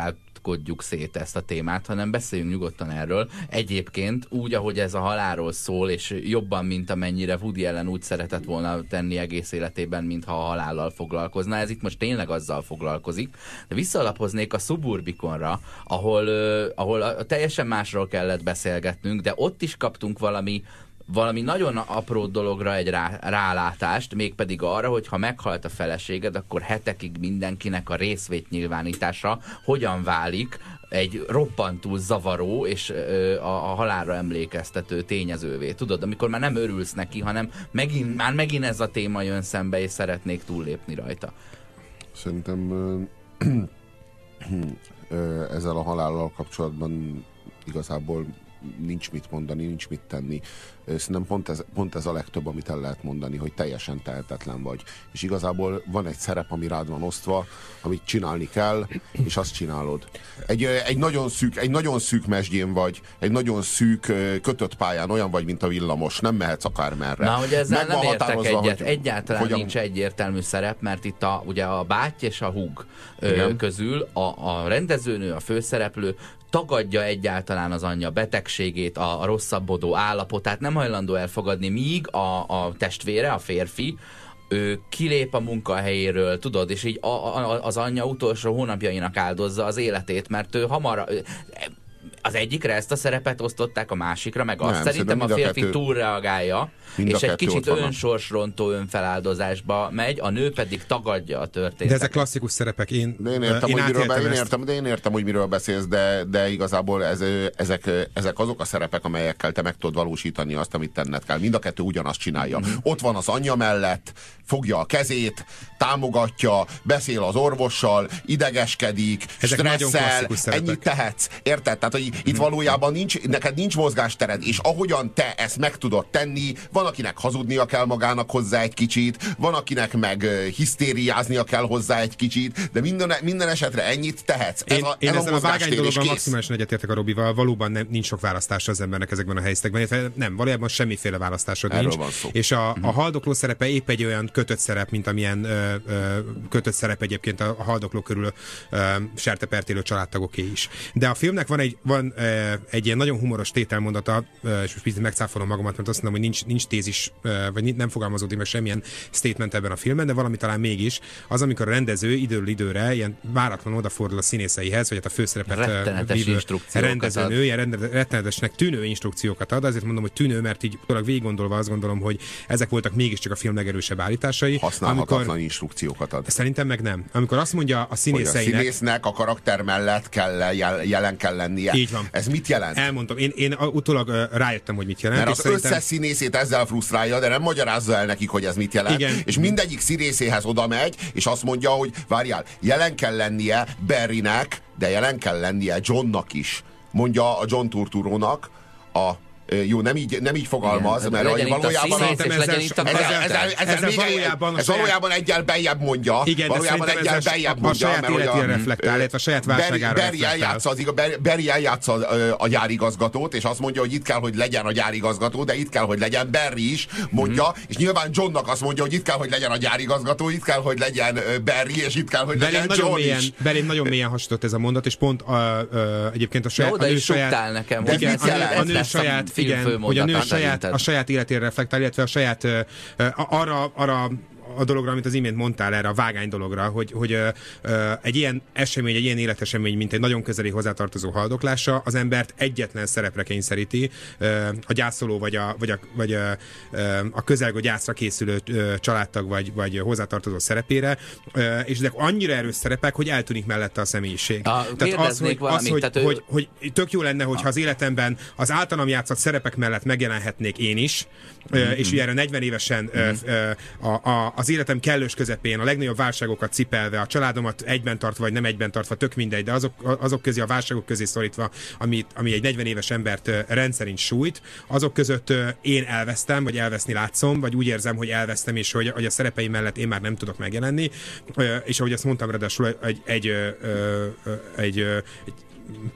rázkodjuk szét ezt a témát, hanem beszéljünk nyugodtan erről. Egyébként úgy, ahogy ez a halálról szól, és jobban, mint amennyire Woody Allen úgy szeretett volna tenni egész életében, mintha a halállal foglalkozna. Ez itt most tényleg azzal foglalkozik. De visszalapoznék a Suburbiconra, ahol, uh, ahol a, a teljesen másról kellett beszélgetnünk, de ott is kaptunk valami valami nagyon apró dologra egy rá, rálátást, mégpedig arra, hogy ha meghalt a feleséged, akkor hetekig mindenkinek a részvétnyilvánítása hogyan válik egy roppantul zavaró és ö, a, a halálra emlékeztető tényezővé. Tudod, amikor már nem örülsz neki, hanem megint, már megint ez a téma jön szembe, és szeretnék túllépni rajta. Szerintem ezzel a halállal kapcsolatban igazából nincs mit mondani, nincs mit tenni. Szerintem pont ez, pont ez a legtöbb, amit el lehet mondani, hogy teljesen tehetetlen vagy. És igazából van egy szerep, ami rád van osztva, amit csinálni kell, és azt csinálod. Egy, egy, nagyon, szűk, egy nagyon szűk mesdjén vagy, egy nagyon szűk kötött pályán, olyan vagy, mint a villamos, nem mehetsz akármerre. Na, hogy ezzel nem értek egyet. Hogy, Egyáltalán hogyan... nincs egyértelmű szerep, mert itt a, ugye a báty és a húg ö, közül a, a rendezőnő, a főszereplő tagadja egyáltalán az anyja betegségét, a, a rosszabbodó állapotát, nem hajlandó elfogadni, míg a, a testvére, a férfi, ő kilép a munkahelyéről, tudod, és így a, a, az anyja utolsó hónapjainak áldozza az életét, mert ő hamar... Az egyikre ezt a szerepet osztották, a másikra, meg azt nem, szerintem a férfi kettő... túlreagálja, és egy kicsit önsorsrontó önfeláldozásba megy, a nő pedig tagadja a történetet. De ezek klasszikus szerepek. Én, de én értem, én, hogy miről be, én, értem, de én értem, hogy miről beszélsz, de, de igazából ez, ezek, ezek azok a szerepek, amelyekkel te meg tudod valósítani azt, amit tenned kell. Mind a kettő ugyanazt csinálja. Mm-hmm. Ott van az anyja mellett, fogja a kezét, támogatja, beszél az orvossal, idegeskedik, ezek stresszel, ennyit tehetsz. Érted? Tehát, hogy itt valójában nincs, neked nincs mozgástered, és ahogyan te ezt meg tudod tenni, van, akinek hazudnia kell magának hozzá egy kicsit, van, akinek meg hisztériáznia kell hozzá egy kicsit, de minden, minden esetre ennyit tehetsz. Ez én, a, én ez ezzel a, a vágány dologban kész. Maximálisan egyetértek a Robival, valóban nem, nincs sok választása az embernek ezekben a helyzetekben. Nem, valójában semmiféle választásod Erről nincs. van szó. És a, a haldokló szerepe épp egy olyan kötött szerep, mint amilyen ö, ö, kötött szerep egyébként a, a haldokló körül ö, sertepertélő családtagoké is. De a filmnek van egy, van, ö, egy ilyen nagyon humoros tételmondata, ö, és most picit megcáfolom magamat, mert azt mondom, hogy nincs, nincs tézis, ö, vagy nem fogalmazódik meg semmilyen statement ebben a filmben, de valami talán mégis, az, amikor a rendező időről időre ilyen váratlan odafordul a színészeihez, vagy hát a főszerepet vívő rendezőnő, ilyen rettenetesnek tűnő instrukciókat ad, azért mondom, hogy tűnő, mert így végig gondolva azt gondolom, hogy ezek voltak mégiscsak a film legerősebb állításai. Használhatatlan amikor, instrukciókat ad. Szerintem meg nem. Amikor azt mondja a színészeinek... Hogy a színésznek a karakter mellett kell, jelen kell lennie. Így van. Ez mit jelent? Elmondom. Én, én utólag rájöttem, hogy mit jelent. Mert az szerintem... összes színészét ezzel frusztrálja, de nem magyarázza el nekik, hogy ez mit jelent. Igen. És mindegyik színészéhez oda megy, és azt mondja, hogy várjál, jelen kell lennie Barrynek, de jelen kell lennie Johnnak is. Mondja a John Turturrónak a jó, nem így, nem így fogalmaz, igen, mert hogy valójában ez valójában egyel bejjebb mondja. Igen, valójában egyel bejjebb mondja. A saját életére reflektál, illetve a saját válságára reflektál. Barry eljátsza a gyárigazgatót, és azt mondja, hogy itt kell, hogy legyen a gyárigazgató, de itt kell, hogy legyen Barry is, mondja, és nyilván Johnnak azt mondja, hogy itt kell, hogy legyen a gyárigazgató, itt kell, hogy legyen Barry, és itt kell, hogy legyen John is. Belém nagyon mélyen hasonlott ez a mondat, és pont egyébként a saját... Oda is suktál nekem. A nő saját igen, hogy a nő saját, a saját életére reflektál, illetve a saját uh, arra, arra a dologra, amit az imént mondtál, erre a vágány dologra, hogy, hogy uh, uh, egy ilyen esemény, egy ilyen életesemény, mint egy nagyon közeli hozzátartozó haldoklása, az embert egyetlen szerepre kényszeríti, uh, a gyászoló, vagy a, vagy a, vagy a, uh, a közelgő gyászra készülő uh, családtag, vagy, vagy hozzátartozó szerepére, uh, és ezek annyira erős szerepek, hogy eltűnik mellette a személyiség. A, tehát az, hogy, valamit, az, hogy, tehát ő... hogy, hogy tök jó lenne, hogyha az életemben az általam játszott szerepek mellett megjelenhetnék én is, mm-hmm. uh, és ugye erre negyven évesen mm-hmm. uh, uh, a, a az életem kellős közepén a legnagyobb válságokat cipelve, a családomat egyben tartva, vagy nem egyben tartva, tök mindegy, de azok, azok közé, a válságok közé szorítva, ami, ami egy negyven éves embert rendszerint sújt, azok között én elvesztem, vagy elveszni látszom, vagy úgy érzem, hogy elvesztem, és hogy, hogy a szerepeim mellett én már nem tudok megjelenni, és ahogy azt mondtam, ráadásul egy, egy, egy, egy, egy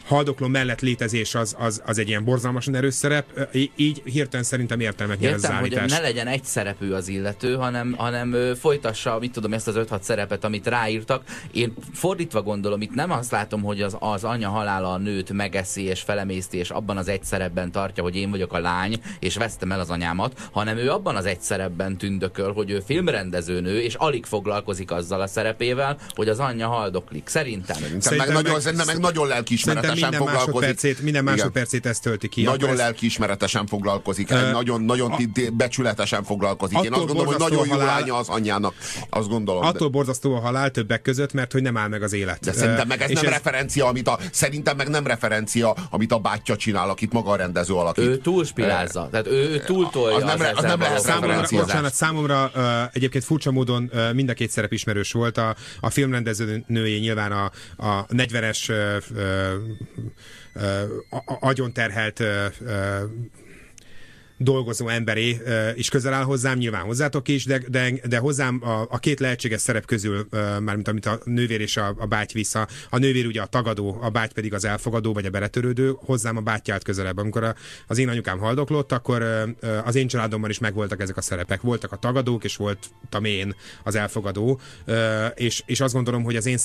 haldokló mellett létezés az, az, az egy ilyen borzalmasan erős szerep, így hirtelen szerintem értelmet nyer az Értem, hogy állítás. ne legyen egy szerepű az illető, hanem, hanem ö, folytassa, mit tudom, ezt az öt-hat szerepet, amit ráírtak. Én fordítva gondolom, itt nem azt látom, hogy az, az anya halála a nőt megeszi és felemészti, és abban az egy szerepben tartja, hogy én vagyok a lány, és vesztem el az anyámat, hanem ő abban az egy szerepben tündököl, hogy ő filmrendezőnő, és alig foglalkozik azzal a szerepével, hogy az anyja haldoklik. Szerintem. Szerintem, Szerintem meg, meg- nagyon, szerintem meg nagyon lelkiismeretesen Szerintem minden foglalkozik. másodpercét, minden másodpercét ezt tölti ki. Nagyon Akkor ez- lelkiismeretesen foglalkozik, Ö, nagyon, nagyon ti- becsületesen foglalkozik. Én attól azt gondolom, hogy borzasztó nagyon jó halál- lánya az anyjának. Azt gondolom. Attól borzasztó a halál többek között, mert hogy nem áll meg az élet. De szerintem meg ez És nem ez... referencia, amit a, szerintem meg nem referencia, amit a bátyja csinál, akit maga a rendező alakít. Ő túlspilázza, tehát ő, ő túltolja az nem az, le- az ezzel nem való lehet Számomra, referencia. bocsánat, számomra uh, egyébként furcsa módon uh, mind a két szerep ismerős volt. A, a filmrendező nőjé nyilván a, a negyvenes uh, uh, uh, agyon terhelt uh, uh, dolgozó emberé uh, is közel áll hozzám, nyilván hozzátok is, de, de, de hozzám a, a két lehetséges szerep közül, uh, mármint amit a nővér és a, a báty vissza, a nővér ugye a tagadó, a báty pedig az elfogadó, vagy a beletörődő, hozzám a bátyja állt közelebb. Amikor a, az én anyukám haldoklott, akkor uh, az én családomban is megvoltak ezek a szerepek. Voltak a tagadók, és voltam én az elfogadó, uh, és, és azt gondolom, hogy az én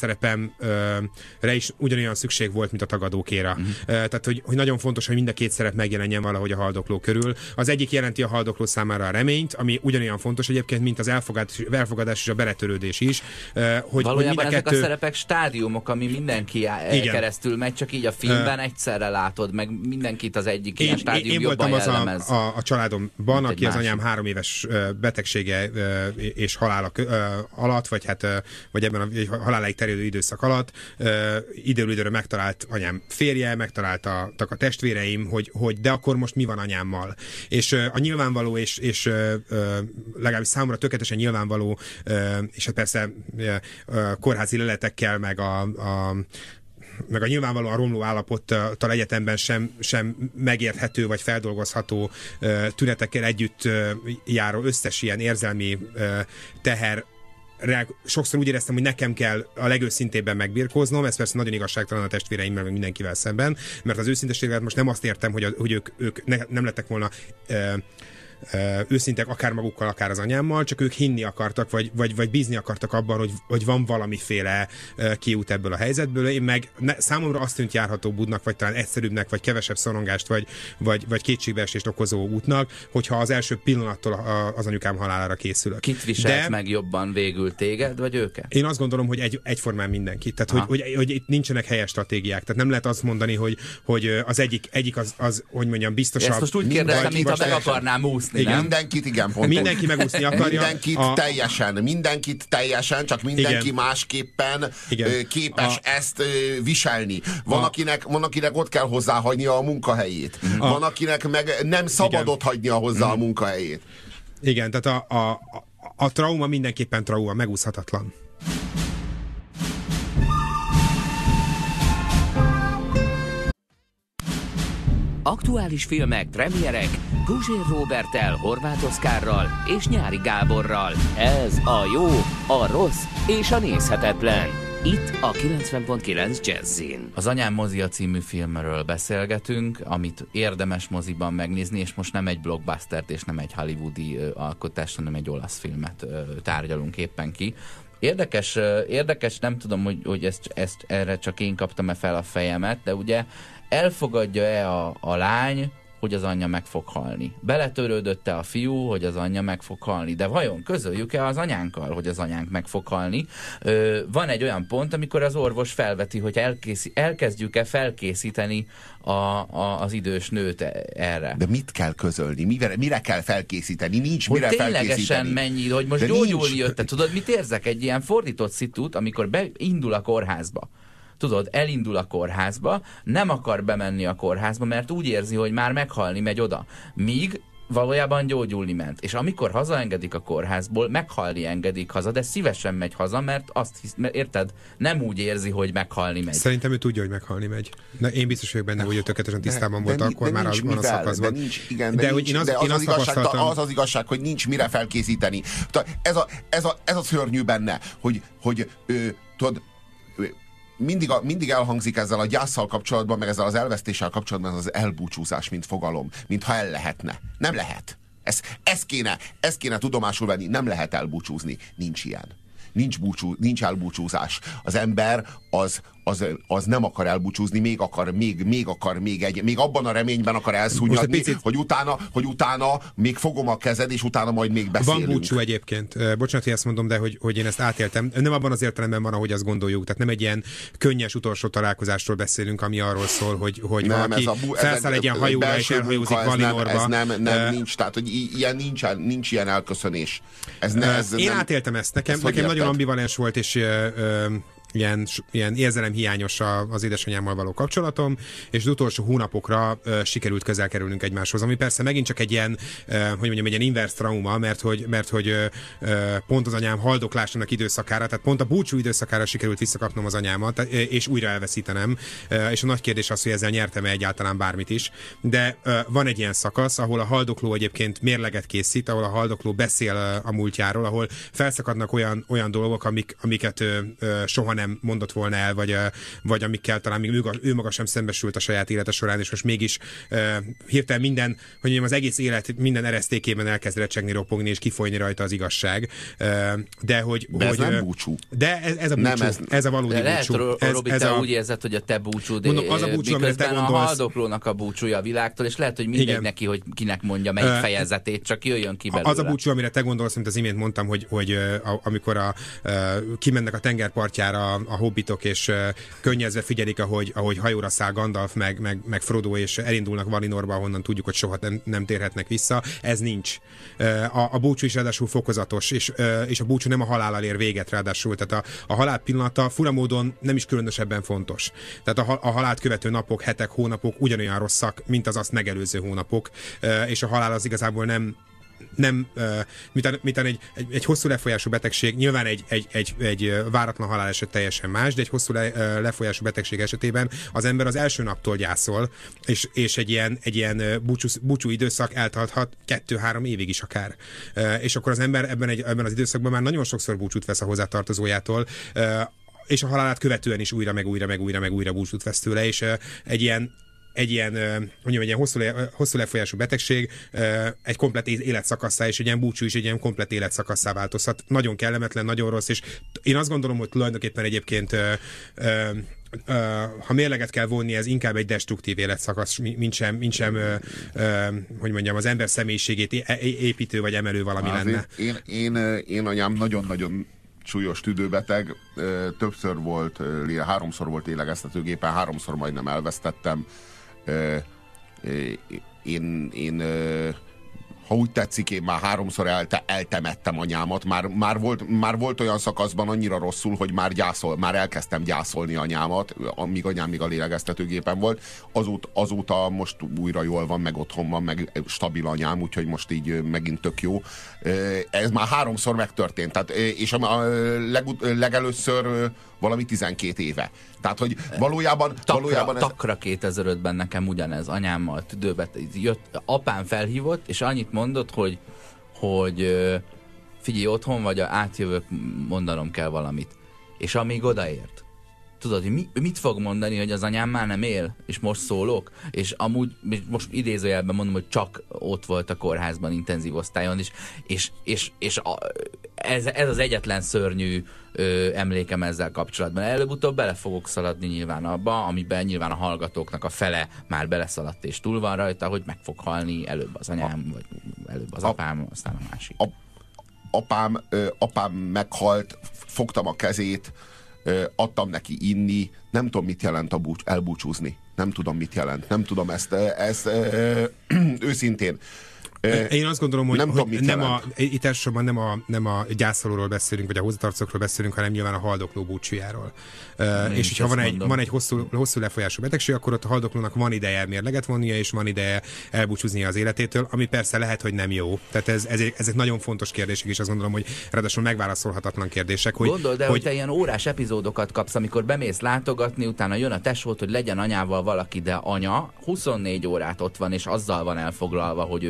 szerepemre is ugyanolyan szükség volt, mint a tagadókéra. Mm. Uh, tehát, hogy, hogy nagyon fontos, hogy mind a két szerep megjelenjen valahogy a haldokló körül. Az egyik jelenti a haldokló számára a reményt, ami ugyanolyan fontos egyébként, mint az elfogadás, elfogadás és a beletörődés is. Hogy, Valójában hogy ezek kettő... a szerepek stádiumok, ami mindenki á- Igen. keresztül megy, csak így a filmben uh, egyszerre látod, meg mindenkit az egyik Én, ilyen én, stádium én jobban voltam az jellemez. a, a, a családomban, Mint aki egy az anyám másik. három éves betegsége és halála alatt, vagy hát vagy ebben a haláláig terjedő időszak alatt időről időre megtalált anyám férje, megtaláltak a testvéreim, hogy, hogy de akkor most mi van anyámmal. És a nyilvánvaló és, és legalábbis számomra tökéletesen nyilvánvaló, és hát persze kórházi leletekkel, meg a, a meg a nyilvánvalóan romló állapottal egyetemben sem, sem megérthető vagy feldolgozható tünetekkel együtt járó összes ilyen érzelmi teher. Sokszor úgy éreztem, hogy nekem kell a legőszintébben megbirkóznom, ez persze nagyon igazságtalan a testvéreimmel, meg mindenkivel szemben, mert az őszinteséget most nem azt értem, hogy, a, hogy ők, ők ne, nem lettek volna e, e, őszintek akár magukkal, akár az anyámmal, csak ők hinni akartak, vagy, vagy, vagy bízni akartak abban, hogy, hogy van valamiféle e, kiút ebből a helyzetből. Én meg ne, számomra azt tűnt járhatóbbnak, vagy talán egyszerűbbnek, vagy kevesebb szorongást, vagy, vagy, vagy kétségbeesést okozó útnak, hogyha az első pillanattól a, az anyukám halálára készülök. Kit viselt De meg jobban végül, téged, vagy őket? én azt gondolom, hogy egy, egyformán mindenki. Tehát, hogy, hogy, hogy itt nincsenek helyes stratégiák. Tehát nem lehet azt mondani, hogy, hogy az egyik, egyik az, az, hogy mondjam, biztosabb. Ezt most úgy kérdeztem, Mindenki, mintha meg teljesen. akarnám úszni, Igen. nem? Mindenkit, igen, pontos. Mindenki megúszni akarja. Mindenkit A- teljesen, mindenkit teljesen, csak mindenki Igen. másképpen Igen. ö, képes A- ezt ö, viselni. Van, A- akinek, van, akinek ott kell hozzáhagynia a munkahelyét. A- Van, akinek meg nem szabad Igen. ott hagynia hozzá a munkahelyét. Igen, tehát a, a, a, a trauma mindenképpen trauma, megúszhatatlan. Aktuális filmek, premierek, Guzsér Róberttel, Horváth Oszkárral és Nyári Gáborral. Ez a jó, a rossz és a nézhetetlen. Itt a kilencven pont kilenc Jazzin. Az Anyám mozia című filmről beszélgetünk, amit érdemes moziban megnézni, és most nem egy blockbustert és nem egy hollywoodi ö, alkotást, hanem egy olasz filmet ö, tárgyalunk éppen ki. Érdekes, ö, érdekes, nem tudom, hogy, hogy ezt, ezt erre csak én kaptam-e fel a fejemet, de ugye elfogadja-e a, a lány, hogy az anyja meg fog halni. Beletörődött-e a fiú, hogy az anyja meg fog halni. De vajon közöljük-e az anyánkkal, hogy az anyánk meg fog halni? Ö, van egy olyan pont, amikor az orvos felveti, hogy elkészí- elkezdjük-e felkészíteni a, a, az idős nőt erre. De mit kell közölni? Mire, mire kell felkészíteni? Nincs Hogy mire ténylegesen felkészíteni. mennyi, hogy most De gyógyulni nincs. jötte. Tudod, mit érzek? Egy ilyen fordított szitút, amikor beindul a kórházba. Tudod, elindul a kórházba, nem akar bemenni a kórházba, mert úgy érzi, hogy már meghalni megy oda. Míg valójában gyógyulni ment. És amikor hazaengedik a kórházból, meghalni engedik haza, de szívesen megy haza, mert azt hisz, mert érted, nem úgy érzi, hogy meghalni megy. Szerintem ő tudja, hogy meghalni megy. De én biztos vagyok benne, hogy ő tökéletesen tisztában volt, de, akkor de már nincs van a mivel, szakaszban. De, nincs, igen, de, de, nincs, hogy én az, de az, én az, azt igazság, tapasztaltam... az az igazság, hogy nincs mire felkészíteni. Ez a, ez a, ez a, ez a szörnyű benne, hogy, hogy ő, tudod, mindig, a, mindig elhangzik ezzel a gyászsal kapcsolatban, meg ezzel az elvesztéssel kapcsolatban az elbúcsúzás, mint fogalom, mintha el lehetne. Nem lehet. Ez, ez, kéne, ez kéne tudomásul venni. Nem lehet elbúcsúzni. Nincs ilyen. Nincs, búcsú, nincs elbúcsúzás. Az ember az, az, az nem akar elbúcsúzni, még akar, még, még akar, még egy, még abban a reményben akar elszúnyadni, picit... hogy, utána, hogy utána még fogom a kezed, és utána majd még beszélünk. Van búcsú egyébként. Bocsánat, hogy ezt mondom, de hogy, hogy én ezt átéltem. Nem abban az értelemben van, ahogy azt gondoljuk. Tehát nem egy ilyen könnyes utolsó találkozásról beszélünk, ami arról szól, hogy, hogy nem, valaki bú, felszáll egy ilyen hajóra, és elhajózik Valinorba. Ez nem, ez nem, nem nincs, tehát hogy ilyen nincs, nincs ilyen elköszönés. Ez ne, ez én nem, átéltem ezt. Nekem, nekem nagyon ambivalens volt, és ö, ö, ilyen, ilyen érzelemhiányos az édesanyámmal való kapcsolatom, és az utolsó hónapokra ö, sikerült közel kerülnünk egymáshoz, ami persze megint csak egy ilyen, ö, hogy mondjam, egy ilyen inverse trauma, mert hogy, mert, hogy ö, ö, pont az anyám haldoklásának időszakára, tehát pont a búcsú időszakára sikerült visszakapnom az anyámat, és újra elveszítenem, ö, és a nagy kérdés az, hogy ezzel nyertem-e egyáltalán bármit is, de ö, van egy ilyen szakasz, ahol a haldokló egyébként mérleget készít, ahol a haldokló beszél a múltjáról, ahol felszakadnak olyan, olyan dolgok, amik, amiket ö, ö, soha nem nem mondott volna el, vagy, vagy amikkel talán még ő, ő maga sem szembesült a saját élete során, és most mégis uh, hirtelen minden, hogy mondjam, az egész élet minden eresztékében elkezd recsegni, ropogni, és kifolyni rajta az igazság. Uh, de hogy... De ez hogy, nem búcsú. De ez, ez a búcsú. Nem, ez, ez a valódi de búcsú. Lehet, ez, Robi, ez te a... úgy érzed, hogy a te búcsúd, mondom, az a búcsú, amire te gondolsz. A haldoklónak a búcsúja a világtól, és lehet, hogy mindegy igen. neki, hogy kinek mondja melyik uh, fejezetét, csak jöjjön ki belőle. Az a búcsú, amire te gondolsz, mint az imént mondtam, hogy, hogy a, amikor a, a, kimennek a tengerpartjára a hobbitok, és uh, könnyezve figyelik, ahogy, ahogy hajóra száll Gandalf, meg, meg, meg Frodo, és elindulnak Valinorba, ahonnan tudjuk, hogy soha nem, nem térhetnek vissza. Ez nincs. Uh, a, a búcsú is ráadásul fokozatos, és, uh, és a búcsú nem a halállal ér véget ráadásul. Tehát a, a halál pillanata furamódon nem is különösebben fontos. Tehát a, a halált követő napok, hetek, hónapok ugyanolyan rosszak, mint az azt megelőző hónapok, uh, és a halál az igazából nem nem, uh, miután, miután egy, egy, egy hosszú lefolyású betegség, nyilván egy, egy, egy, egy váratlan haláleset teljesen más, de egy hosszú le, uh, lefolyású betegség esetében az ember az első naptól gyászol, és, és egy ilyen, egy ilyen búcsú, búcsú időszak eltarthat kettő-három évig is akár. Uh, és akkor az ember ebben, egy, ebben az időszakban már nagyon sokszor búcsút vesz a hozzátartozójától, uh, és a halálát követően is újra, meg újra, meg újra, meg újra búcsút vesz tőle, és uh, egy ilyen egy ilyen, mondjam, egy ilyen hosszú, le, hosszú lefolyású betegség egy komplet életszakasszá, és egy ilyen búcsú is egy ilyen komplet életszakasszá változhat. Nagyon kellemetlen, nagyon rossz, és én azt gondolom, hogy tulajdonképpen egyébként ha mérleget kell vonni, ez inkább egy destruktív életszakasz, mint sem, mint sem hogy mondjam, az ember személyiségét építő vagy emelő valami Azért lenne. Én, én, én anyám nagyon-nagyon súlyos tüdőbeteg, többször volt, háromszor volt lélegeztetőgépen, háromszor majdnem elvesztettem. Én, én ha úgy tetszik, én már háromszor elte, eltemettem anyámat. Már, már, volt, már volt olyan szakaszban annyira rosszul, hogy már, gyászol, már elkezdtem gyászolni anyámat, amíg anyám még a lélegeztetőgépen volt. Azóta, azóta most újra jól van, meg otthon van, meg stabil anyám, úgyhogy most így megint tök jó. Ez már háromszor megtörtént. Tehát, és a legut, legelőször valami tizenkét éve. Tehát, hogy valójában... Takra, valójában ez... takra kétezerötben nekem ugyanez, anyámmal tüdőbeteg. Jött, apám felhívott, és annyit mondott, hogy, hogy figyelj, otthon vagy, átjövök, mondanom kell valamit. És amíg odaért, tudod, hogy mi, mit fog mondani, hogy az anyám már nem él, és most szólok, és amúgy, most idézőjelben mondom, hogy csak ott volt a kórházban, intenzív osztályon is, és, és, és a, ez, ez az egyetlen szörnyű ö, emlékem ezzel kapcsolatban. Előbb-utóbb bele fogok szaladni nyilván abba, amiben nyilván a hallgatóknak a fele már beleszaladt és túl van rajta, hogy meg fog halni előbb az anyám, vagy előbb az a, apám, aztán a másik. A, apám, ö, apám meghalt, fogtam a kezét, adtam neki inni, nem tudom, mit jelent a búcs, elbúcsúzni. Nem tudom, mit jelent. Nem tudom ezt, ezt ö, őszintén. Én azt gondolom, hogy nem, hogy tudom, nem a, itt elsősorban nem a, nem a gyászolóról beszélünk, vagy a hozzátartozókról beszélünk, hanem nyilván a haldokló búcsújáról. Uh, és hogyha van egy, van egy hosszú, hosszú lefolyású betegség, akkor ott a haldoklónak van ideje mérleget vonnia, és van ideje elbúcsúznia az életétől, ami persze lehet, hogy nem jó. Tehát ez, ez, ezek nagyon fontos kérdések, és azt gondolom, hogy ráadásul megválaszolhatatlan kérdések. Hogy, Gondold el, hogy, hogy te ilyen órás epizódokat kapsz, amikor bemész látogatni, utána jön a tesót, hogy legyen anyával valaki, de anya huszonnégy órát ott van, és azzal van elfoglalva, hogy ő haldokló.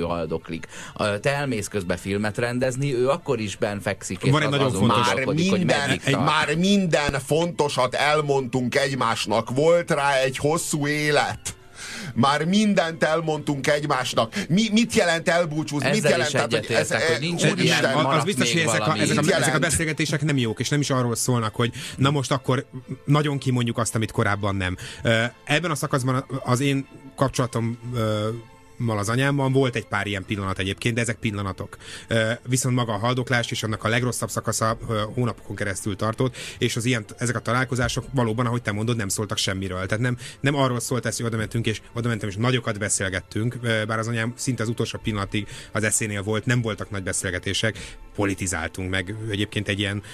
haldoklik. Te elmész közben filmet rendezni, ő akkor is benn fekszik, és Van egy az nagyon azon fontos- Már gondolkodik, hogy minden, meddig egy, tart. már minden fontosat elmondtunk egymásnak. Volt rá egy hosszú élet. Már mindent elmondtunk egymásnak. Mi, mit jelent elbúcsúzni? Mit Ezzel jelent? is Tehát, hogy egyetértek, hogy nincs úristen, ilyen Az maradt biztos, még hogy ezek a, valami. ezek, a, Mit ezek a jelent? beszélgetések nem jók, és nem is arról szólnak, hogy na most akkor nagyon kimondjuk azt, amit korábban nem. Ebben a szakaszban az én kapcsolatom az anyámmal volt egy pár ilyen pillanat egyébként, de ezek pillanatok. Viszont maga a haldoklás és annak a legrosszabb szakasza hónapokon keresztül tartott, és az ilyen, ezek a találkozások valóban, ahogy te mondod, nem szóltak semmiről. Tehát nem, nem arról szólt ez, hogy oda mentünk, és oda mentem, és nagyokat beszélgettünk, bár az anyám szinte az utolsó pillanatig az eszénél volt, nem voltak nagy beszélgetések, politizáltunk meg. Egyébként egy ilyen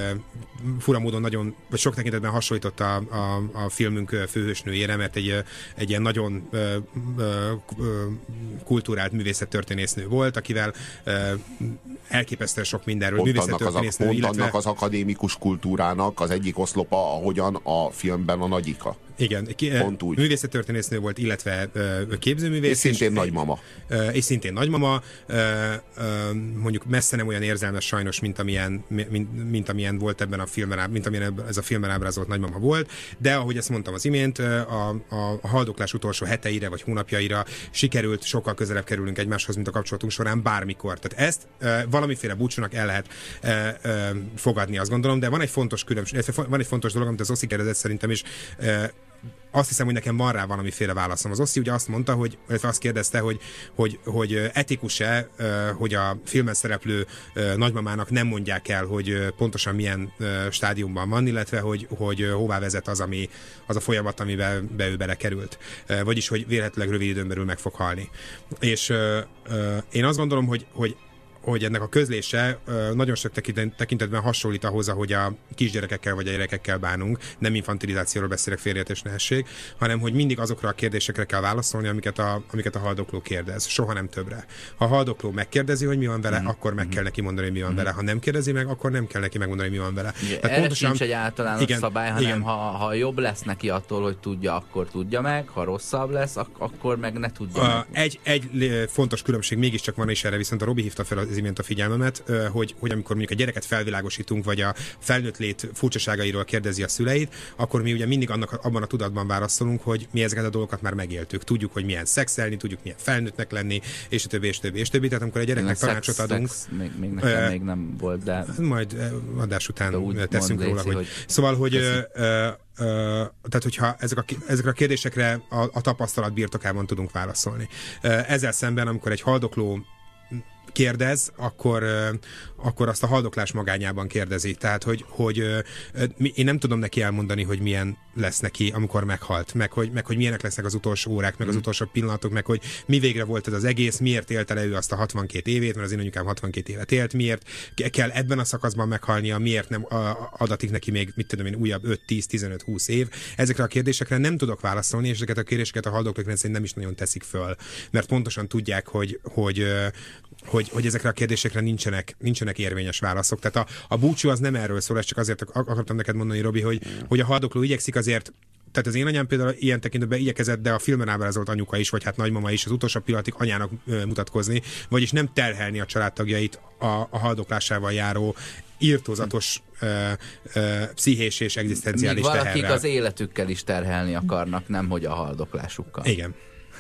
fura módon nagyon, vagy sok tekintetben hasonlított a, a, a filmünk főhősnőjére, mert egy, egy ilyen nagyon ö, ö, ö, kultúrált művészettörténésznő volt, akivel uh, elképesztően sok mindenről Pont annak, az, művészettörténésznő, pont illetve... annak az akadémikus kultúrának az egyik oszlopa, ahogyan a filmben a nagyika. Igen, ki, Pont úgy. művészettörténésznő volt, illetve uh, képzőművész. És szintén és, nagymama. Uh, és szintén nagymama. Uh, uh, mondjuk messze nem olyan érzelmes sajnos, mint amilyen, mint, mint amilyen volt ebben a filmben, mint amilyen ez a filmben ábrázolt nagymama volt, de ahogy ezt mondtam az imént, a, a, a haldoklás utolsó heteire vagy hónapjaira sikerült, sokkal közelebb kerülünk egymáshoz, mint a kapcsolatunk során bármikor. Tehát ezt uh, valamiféle búcsúnak el lehet uh, uh, fogadni, azt gondolom, de van egy fontos különbség, van egy fontos dolog, amit az Oszi kérdezett szerintem is, uh, azt hiszem, hogy nekem van rá valamiféle válaszom. Az Oszi ugye azt mondta, hogy, illetve azt kérdezte, hogy, hogy, hogy etikus-e, hogy a filmen szereplő nagymamának nem mondják el, hogy pontosan milyen stádiumban van, illetve hogy, hogy hová vezet az, ami, az a folyamat, amiben be ő belekerült. Vagyis, hogy véletlenül rövid időn belül meg fog halni. És én azt gondolom, hogy, hogy hogy ennek a közlése nagyon sok tekintetben hasonlít ahhoz, ahogy a kisgyerekekkel vagy a gyerekekkel bánunk. Nem infantilizációról beszélek, félreértés ne essék, hanem hogy mindig azokra a kérdésekre kell válaszolni, amiket a, amiket a haldokló kérdez. Soha nem többre. Ha a haldokló megkérdezi, hogy mi van vele, mm-hmm. akkor meg kell neki mondani, hogy mi van mm-hmm. vele. Ha nem kérdezi meg, akkor nem kell neki megmondani, hogy mi van vele. Igen, erre pontosan... sincs egy általános igen, szabály, hanem igen. Ha, ha jobb lesz neki attól, hogy tudja, akkor tudja meg, ha rosszabb lesz, ak- akkor meg ne tudja a, meg. Egy, egy fontos különbség mégiscsak van, és erre viszont a Robi hívta fel az imént a figyelmemet, hogy, hogy amikor mondjuk a gyereket felvilágosítunk, vagy a felnőtt lét furcsaságairól kérdezi a szüleit, akkor mi ugye mindig annak, abban a tudatban válaszolunk, hogy mi ezeket a dolgokat már megéltük. Tudjuk, hogy milyen szexelni, tudjuk, milyen felnőttnek lenni, és a többi, és többi, és többi. Tehát amikor a gyereknek tanácsot szex, adunk... Szex, még, még nekem uh, még nem volt, de... Majd adás után teszünk róla, léci, hogy... hogy... Szóval, hogy... Uh, uh, Uh, tehát, hogyha ezek a, ezekre a kérdésekre a, a tapasztalat birtokában tudunk válaszolni. Uh, ezzel szemben, amikor egy haldokló kérdez, akkor, akkor azt a haldoklás magányában kérdezi. Tehát, hogy, hogy én nem tudom neki elmondani, hogy milyen lesz neki, amikor meghalt, meg hogy, meg hogy milyenek lesznek az utolsó órák, meg az utolsó pillanatok, meg hogy mi végre volt ez az egész, miért élte le ő azt a hatvankét évét, mert az én anyukám hatvankét évet élt, miért kell ebben a szakaszban meghalnia, miért nem adatik neki még, mit tudom én, újabb öt, tíz, tizenöt, húsz év. Ezekre a kérdésekre nem tudok válaszolni, és ezeket a kérdéseket a haldoklók rendszerint nem is nagyon teszik föl, mert pontosan tudják, hogy, hogy Hogy, hogy ezekre a kérdésekre nincsenek, nincsenek érvényes válaszok. Tehát a, a búcsú az nem erről szól, ez csak azért akartam neked mondani, Robi, hogy, hogy a haldokló igyekszik azért, tehát az én anyám például ilyen tekintetben igyekezett, de a filmen ábrázolt anyuka is, vagy hát nagymama is az utolsó pillanatig anyának ö, mutatkozni, vagyis nem terhelni a családtagjait a, a haldoklásával járó irtózatos ö, ö, pszichés és egzisztenciális teherrel. teherrel. Míg valakik az életükkel is terhelni akarnak, nem hogy a haldoklásukkal. Igen.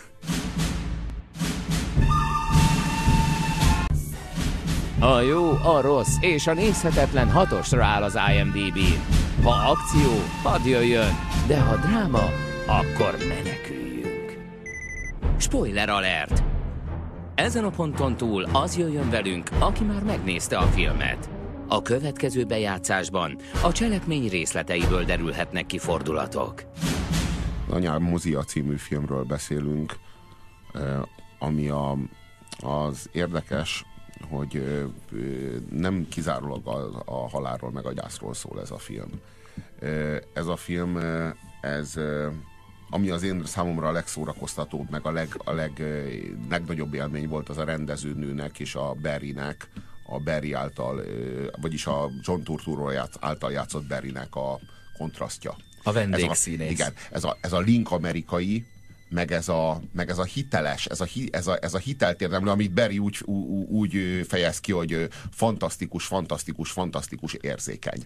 A jó, a rossz és a nézhetetlen hatosra áll az IMDb-n. Ha akció, hadd jöjjön, de ha dráma, akkor meneküljünk. Spoiler alert! Ezen a ponton túl az jöjjön velünk, aki már megnézte a filmet. A következő bejátszásban a cselekmény részleteiből derülhetnek ki fordulatok. Anyám Mozia című filmről beszélünk, ami a, az érdekes, hogy nem kizárólag a, a halálról meg a gyászról szól ez a film. Ez a film, ez, ami az én számomra a legszórakoztatóbb, meg a, leg, a leg, legnagyobb élmény volt, az a rendezőnőnek és a Barrynek, a Barry által, vagyis a John Turturro által játszott Barrynek a kontrasztja. A vendégszínész. Igen, ez a, ez a link amerikai, meg ez a, meg ez a hiteles, ez a, hi, ez a, ez a hiteltérdemlő, amit Barry úgy, úgy, úgy fejez ki, hogy fantasztikus, fantasztikus, fantasztikus érzékeny.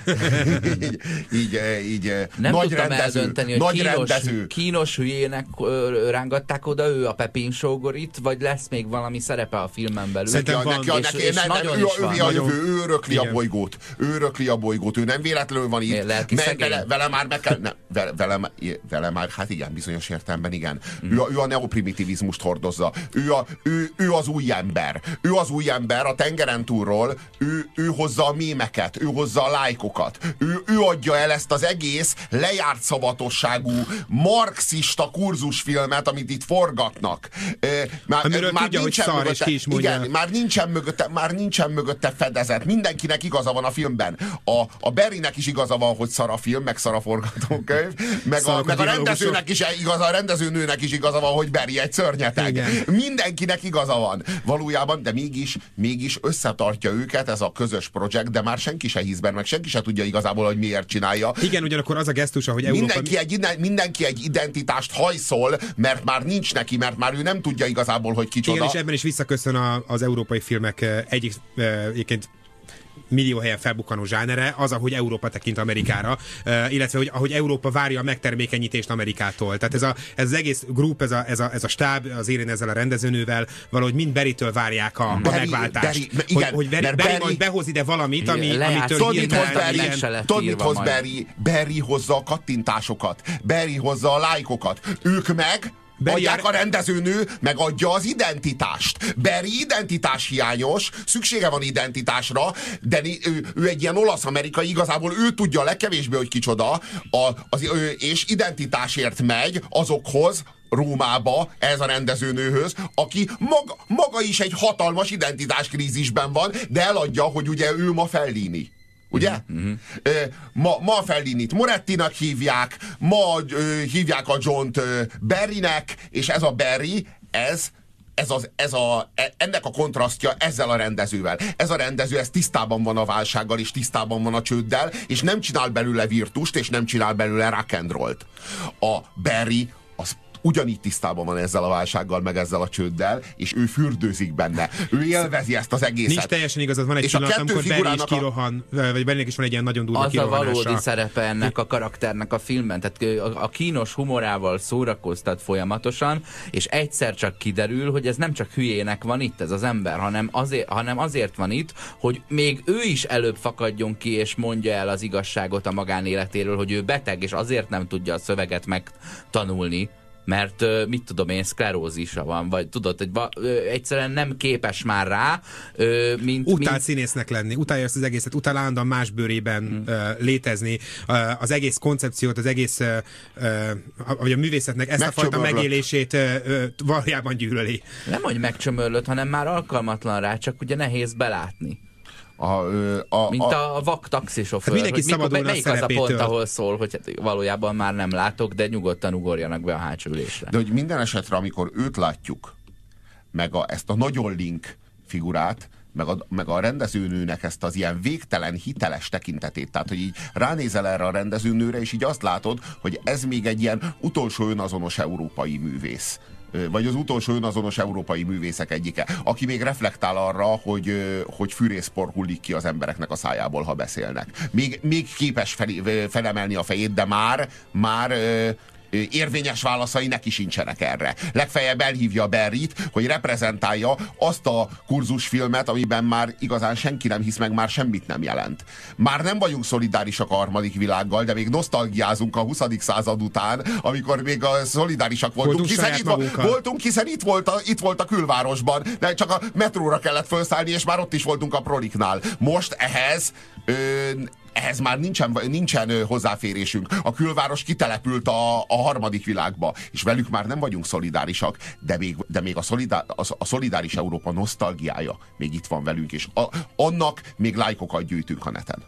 így, így, így nem nagy tudtam rendező, eldönteni, hogy nagy kínos, rendező. kínos hülyének ö, rángatták oda ő a Pepin Sógorit, vagy lesz még valami szerepe a filmen belül? Szerintem Neki, van. neki, És- neki, és nem, nagyon nem, ő, is ő, van. ő a jövő, ő örökli a Igen. bolygót. Ő örökli a bolygót, ő nem véletlenül van itt. Lelki Mert szegény. vele, vele már meg kell, ne, vele, vele, vele már, hát igen, bizonyos értelemben igen. Mm. Ő, a, ő a neoprimitivizmust hordozza. Ő, a, ő, ő az új ember. Ő az új ember a tengeren túlról, ő, ő hozza a mémeket, ő hozza a lájkokat. Ő, ő adja el ezt az egész lejárt szavatosságú marxista kurzusfilmet, amit itt forgatnak. Már, Amiről tudja, hogy szar, és ki is mondja. igen, már nincsen mögötte, már nincsen mögötte fedezet. Mindenkinek igaza van a filmben. A, a Barrynek is igaza van, hogy szar a film, meg szar a forgatókönyv, meg a, meg a rendezőnek is igaza, a rendezőnőnek is igaza van, hogy Barry egy szörnyeteg. Igen. Mindenkinek igaza van. Valójában, de mégis, mégis összetartja őket ez a közös projekt, de már senki se hisz benne, meg senki se tudja igazából, hogy miért csinálja. Igen, ugyanakkor az a gesztus, hogy Európa... Mindenki egy, mindenki egy identitást hajszol, mert már nincs neki, mert már ő nem tudja igazából, hogy kicsoda. Igen, és ebben is visszaköszön a, az európai filmek eh, egyik eh, egyébként millió helyen felbukkanó zsánere, az, ahogy Európa tekint Amerikára, uh, illetve hogy ahogy Európa várja a megtermékenyítést Amerikától. Tehát ez, a, ez az egész group, ez a, ez, a, ez a stáb, az élén ezzel a rendezőnővel, valahogy mind Barrytől várják a, Barry, a megváltást. Barry, igen, hogy hogy Barry, mert Barry, Barry majd behoz ide valamit, ami, Lejátszott. amitől Tudod, mit hoz hirtelen- Barry? meg se lett Tudod, mit írva hoz majd. Barry? Barry hozza a kattintásokat. Barry hozza a lájkokat. Ők meg Barry adják a- a rendezőnő, meg adja az identitást. Barry identitás hiányos, szüksége van identitásra, de ő, ő egy ilyen olasz-amerikai, igazából ő tudja a legkevésbé, hogy kicsoda, a, az, ő, és identitásért megy azokhoz, Rómába, ez a rendezőnőhöz, aki maga, maga is egy hatalmas identitáskrízisben van, de eladja, hogy ugye ő ma Fellini. Ugye? Mm-hmm. Ma, ma a Fellinit Morettinak hívják, ma ö, hívják a Johnt ö, Barrynek, és ez a Barry, ez Ez az, ez a, ennek a kontrasztja ezzel a rendezővel. Ez a rendező, ez tisztában van a válsággal, és tisztában van a csőddel, és nem csinál belőle virtust, és nem csinál belőle rock and rollt. A Barry az ugyanígy tisztában van ezzel a válsággal, meg ezzel a csőddel, és ő fürdőzik benne. Ő élvezi ezt az egészet. Nincs teljesen igazad, van egy És a pillanat, kettő amikor Barry is figurának a- kirohan, vagy Barrynek is van egy ilyen nagyon durva Az a kirohanása. valódi szerepe ennek a karakternek a filmben. Tehát a, a kínos humorával szórakoztat folyamatosan, és egyszer csak kiderül, hogy ez nem csak hülyének van itt ez az ember, hanem azért, hanem azért van itt, hogy még ő is előbb fakadjon ki, és mondja el az igazságot a magánéletéről, hogy ő beteg, és azért nem tudja a szöveget megtanulni, mert ö, mit tudom én, szklerózisa van, vagy tudod, hogy ba, ö, egyszerűen nem képes már rá, ö, mint... Utál mint... színésznek lenni, utálja ezt az egészet, utál állandóan más bőrében Hmm. uh, létezni, uh, az egész koncepciót, az egész, uh, uh, vagy a művészetnek ezt a fajta Megcsömörlött. megélését uh, uh, valójában gyűlöli. Nem, hogy megcsömörlött, hanem már alkalmatlan rá, csak ugye nehéz belátni. A, ö, a, Mint a, a vak taxisofőr. Hát mindenki hogy mikor- szabadulna a melyik az a szerepétől. pont, ahol szól, hogy hát valójában már nem látok, de nyugodtan ugorjanak be a hátsó ülésre. de hogy minden esetre, amikor őt látjuk, meg a, ezt a nagyon link figurát, meg a, meg a rendezőnőnek ezt az ilyen végtelen hiteles tekintetét, tehát hogy így ránézel erre a rendezőnőre, és így azt látod, hogy ez még egy ilyen utolsó önazonos európai művész. Ö, vagy az utolsó önazonos európai művészek egyike, aki még reflektál arra, hogy, ö, hogy fűrészpor hullik ki az embereknek a szájából, ha beszélnek. Még, még képes fel, ö, felemelni a fejét, de már, már ö, érvényes válaszai neki sincsenek erre. Legfeljebb elhívja Barryt, hogy reprezentálja azt a kurzusfilmet, amiben már igazán senki nem hisz, meg már semmit nem jelent. Már nem vagyunk szolidárisak a harmadik világgal, de még nosztalgiázunk a huszadik század után, amikor még a szolidárisak voltunk, Voltunk hiszen saját itt, vo- magunkkal. voltunk, hiszen itt volt, a, itt volt a külvárosban, de csak a metróra kellett felszállni, és már ott is voltunk a Proliknál. Most ehhez ö, ehhez már nincsen, nincsen ö, hozzáférésünk. A külváros kitelepült a, a harmadik világba, és velük már nem vagyunk szolidárisak, de még, de még a, szolidá, a, a szolidáris Európa nosztalgiája még itt van velünk, és a, annak még lájkokat gyűjtünk a neten.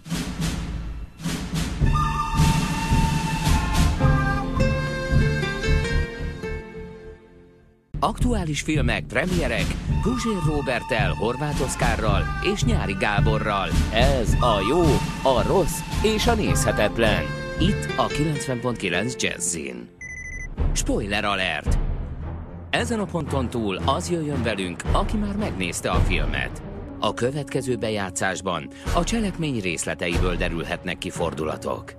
Aktuális filmek, premierek, Puzsér Róberttel, Horváth Oszkárral és Nyári Gáborral. Ez a jó, a rossz és a nézhetetlen. Itt a kilencven pont kilenc Jazzin. Spoiler alert! Ezen a ponton túl az jöjjön velünk, aki már megnézte a filmet. A következő bejátszásban a cselekmény részleteiből derülhetnek ki fordulatok.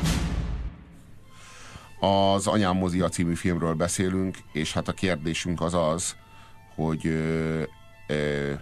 Az Anyám mozia című filmről beszélünk, és hát a kérdésünk az az, hogy ö, ö,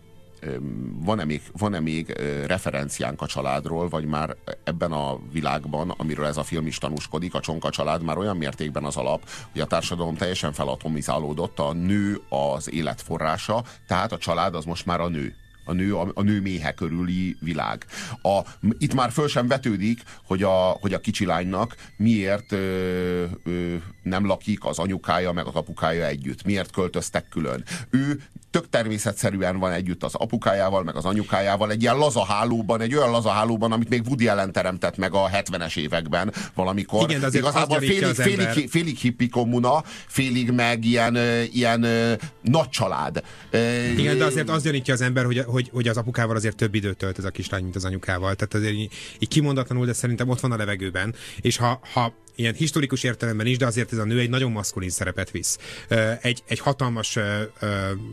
ö, van-e még, van-e még ö, referenciánk a családról, vagy már ebben a világban, amiről ez a film is tanúskodik, a Csonka család már olyan mértékben az alap, hogy a társadalom teljesen felatomizálódott, a nő az élet forrása, tehát a család az most már a nő. A nő, a, a nő méhe körüli világ. A, itt már föl sem vetődik, hogy a, hogy a kicsi lánynak miért ö, ö, nem lakik az anyukája meg az apukája együtt. Miért költöztek külön. Ő tök természetszerűen van együtt az apukájával, meg az anyukájával, egy ilyen laza hálóban, egy olyan laza hálóban, amit még Woody Allen teremtett meg a hetvenes években valamikor. Igen, de azért igazából félig, félig, félig hippi kommuna, félig meg ilyen, ilyen nagy család. Igen, de azért az gyanítja az ember, hogy, hogy, hogy az apukával azért több időt tölt ez a kislány, mint az anyukával. Tehát azért így, így kimondatlanul, de szerintem ott van a levegőben. És ha, ha ilyen historikus értelemben is, de azért ez a nő egy nagyon maszkulin szerepet visz. Egy, egy hatalmas uh, uh,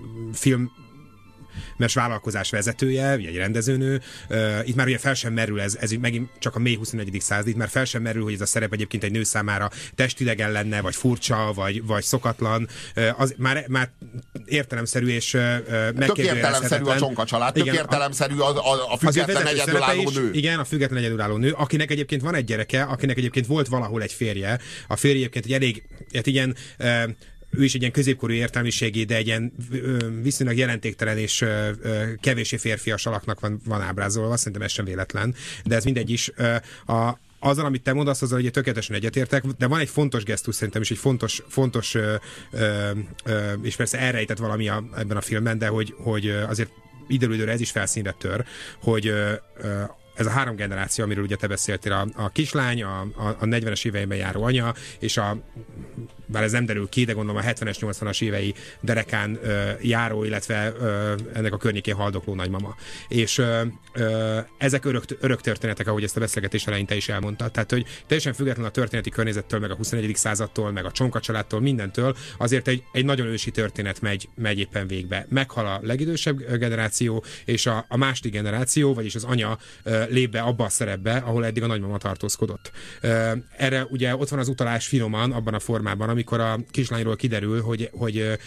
film mert vállalkozás vezetője, ugye egy rendezőnő. Uh, itt már ugye fel sem merül, ez, ez megint csak a mély huszonegyedik század, itt már fel sem merül, hogy ez a szerep egyébként egy nő számára testidegen lenne, vagy furcsa, vagy, vagy szokatlan. Uh, az már, már értelemszerű és uh, megkérdőjelezhetetlen. Tök értelemszerű a Csonka család, tök értelemszerű a, a, a független egyedülálló nő. Igen, a független egyedülálló nő, akinek egyébként van egy gyereke, akinek egyébként volt valahol egy férje. A férje egyébként egy elég, hát ilyen uh, ő is egy ilyen középkorú értelmiségi, de egy ilyen viszonylag jelentéktelen és kevéssé férfias alaknak van, van ábrázolva, szerintem ez sem véletlen, de ez mindegy is. A, azzal, amit te mondasz, azzal ugye tökéletesen egyetértek, de van egy fontos gesztus szerintem, és egy fontos, fontos ö, ö, ö, és persze elrejtett valami a, ebben a filmben, de hogy, hogy azért időről időre ez is felszínre tör, hogy ö, ö, ez a három generáció, amiről ugye te beszéltél, a, a kislány, a, a, a negyvenes éveiben járó anya, és a, bár ez nem derül ki, de gondolom a hetvenes, nyolcvanas évei derekán ö, járó, illetve ö, ennek a környékén haldokló nagymama. És ö, ö, ezek örök, örök történetek, ahogy ezt a beszélgetés elején te is elmondtad. Tehát, hogy teljesen független a történeti környezettől, meg a huszonegyedik századtól, meg a Csonka családtól, mindentől, azért egy, egy nagyon ősi történet megy, megy éppen végbe. Meghal a legidősebb generáció, és a, a második generáció, vagyis az anya ö, lép be abba a szerepbe, ahol eddig a nagymama tartózkodott. Erre ugye ott van az utalás finoman, abban a formában, amikor a kislányról kiderül, hogy, hogy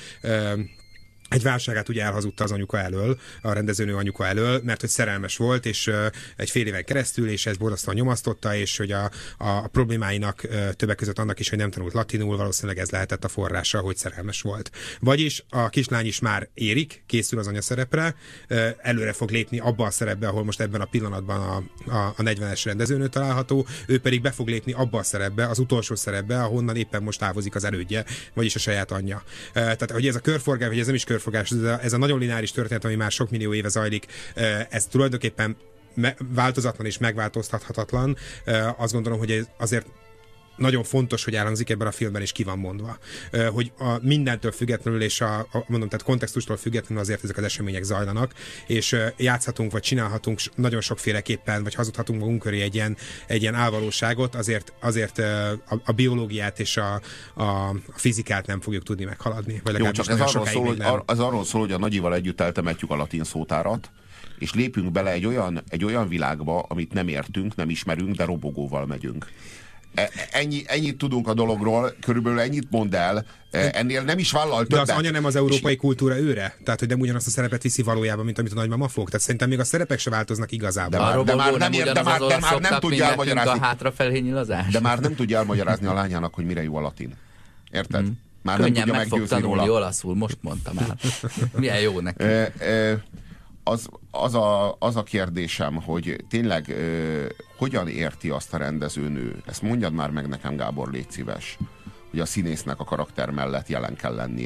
egy válságát ugye elhazudta az anyuka elől, a rendezőnő anyuka elől, mert hogy szerelmes volt, és uh, egy fél éven keresztül, és ez borzasztóan nyomasztotta, és hogy a, a problémáinak uh, többek között annak is, hogy nem tanult latinul, valószínűleg ez lehetett a forrása, hogy szerelmes volt. Vagyis a kislány is már érik, készül az anya szerepre, uh, előre fog lépni abba a szerepbe, ahol most ebben a pillanatban a, a, a negyvenes rendezőnő található, ő pedig be fog lépni abba a szerepbe, az utolsó szerepbe, ahonnan éppen most távozik az elődje, vagyis a saját anyja. Uh, tehát, hogy ez a körforgás, vagy ez nem is körforgás, Ez a, ez a nagyon lineáris történet, ami már sok millió éve zajlik, ez tulajdonképpen változatlan és megváltoztathatatlan. Azt gondolom, hogy ez azért nagyon fontos, hogy elhangzik ebben a filmben, és ki van mondva. Hogy a mindentől függetlenül, és a, a, mondom, tehát kontextustól függetlenül azért ezek az események zajlanak, és játszhatunk, vagy csinálhatunk nagyon sokféleképpen, vagy hazudhatunk magunk köré egy ilyen, egy ilyen álvalóságot, azért, azért a, a biológiát és a, a, a fizikát nem fogjuk tudni meghaladni. Vagy Jó, csak ez arról, szól, hogy, ar, az arról szól, hogy a nagyival együtt eltemetjük a latin szótárat, és lépünk bele egy olyan, egy olyan világba, amit nem értünk, nem ismerünk, de robogóval megyünk. Ennyi, ennyit tudunk a dologról, körülbelül ennyit mond el, ennél nem is vállal többet. De az anya nem az európai és... kultúra őre? Tehát, hogy nem ugyanazt a szerepet viszi valójában, mint amit a nagymama fog? Tehát szerintem még a szerepek se változnak igazából. De már, de már nem, ér, de már, de már nem tudja elmagyarázni. A hátrafelé nyilazás. De már nem tudja elmagyarázni a lányának, hogy mire jó a latin. Érted? Hmm. Már Könnyen nem tudja meg fog tanulni róla. olaszul, most mondtam el. Milyen jó neki. E, e, az, az, a, az a kérdésem, hogy tényleg e, hogyan érti azt a rendezőnő? Ezt mondjad már meg nekem, Gábor, légy szíves, hogy a színésznek a karakter mellett jelen kell lennie.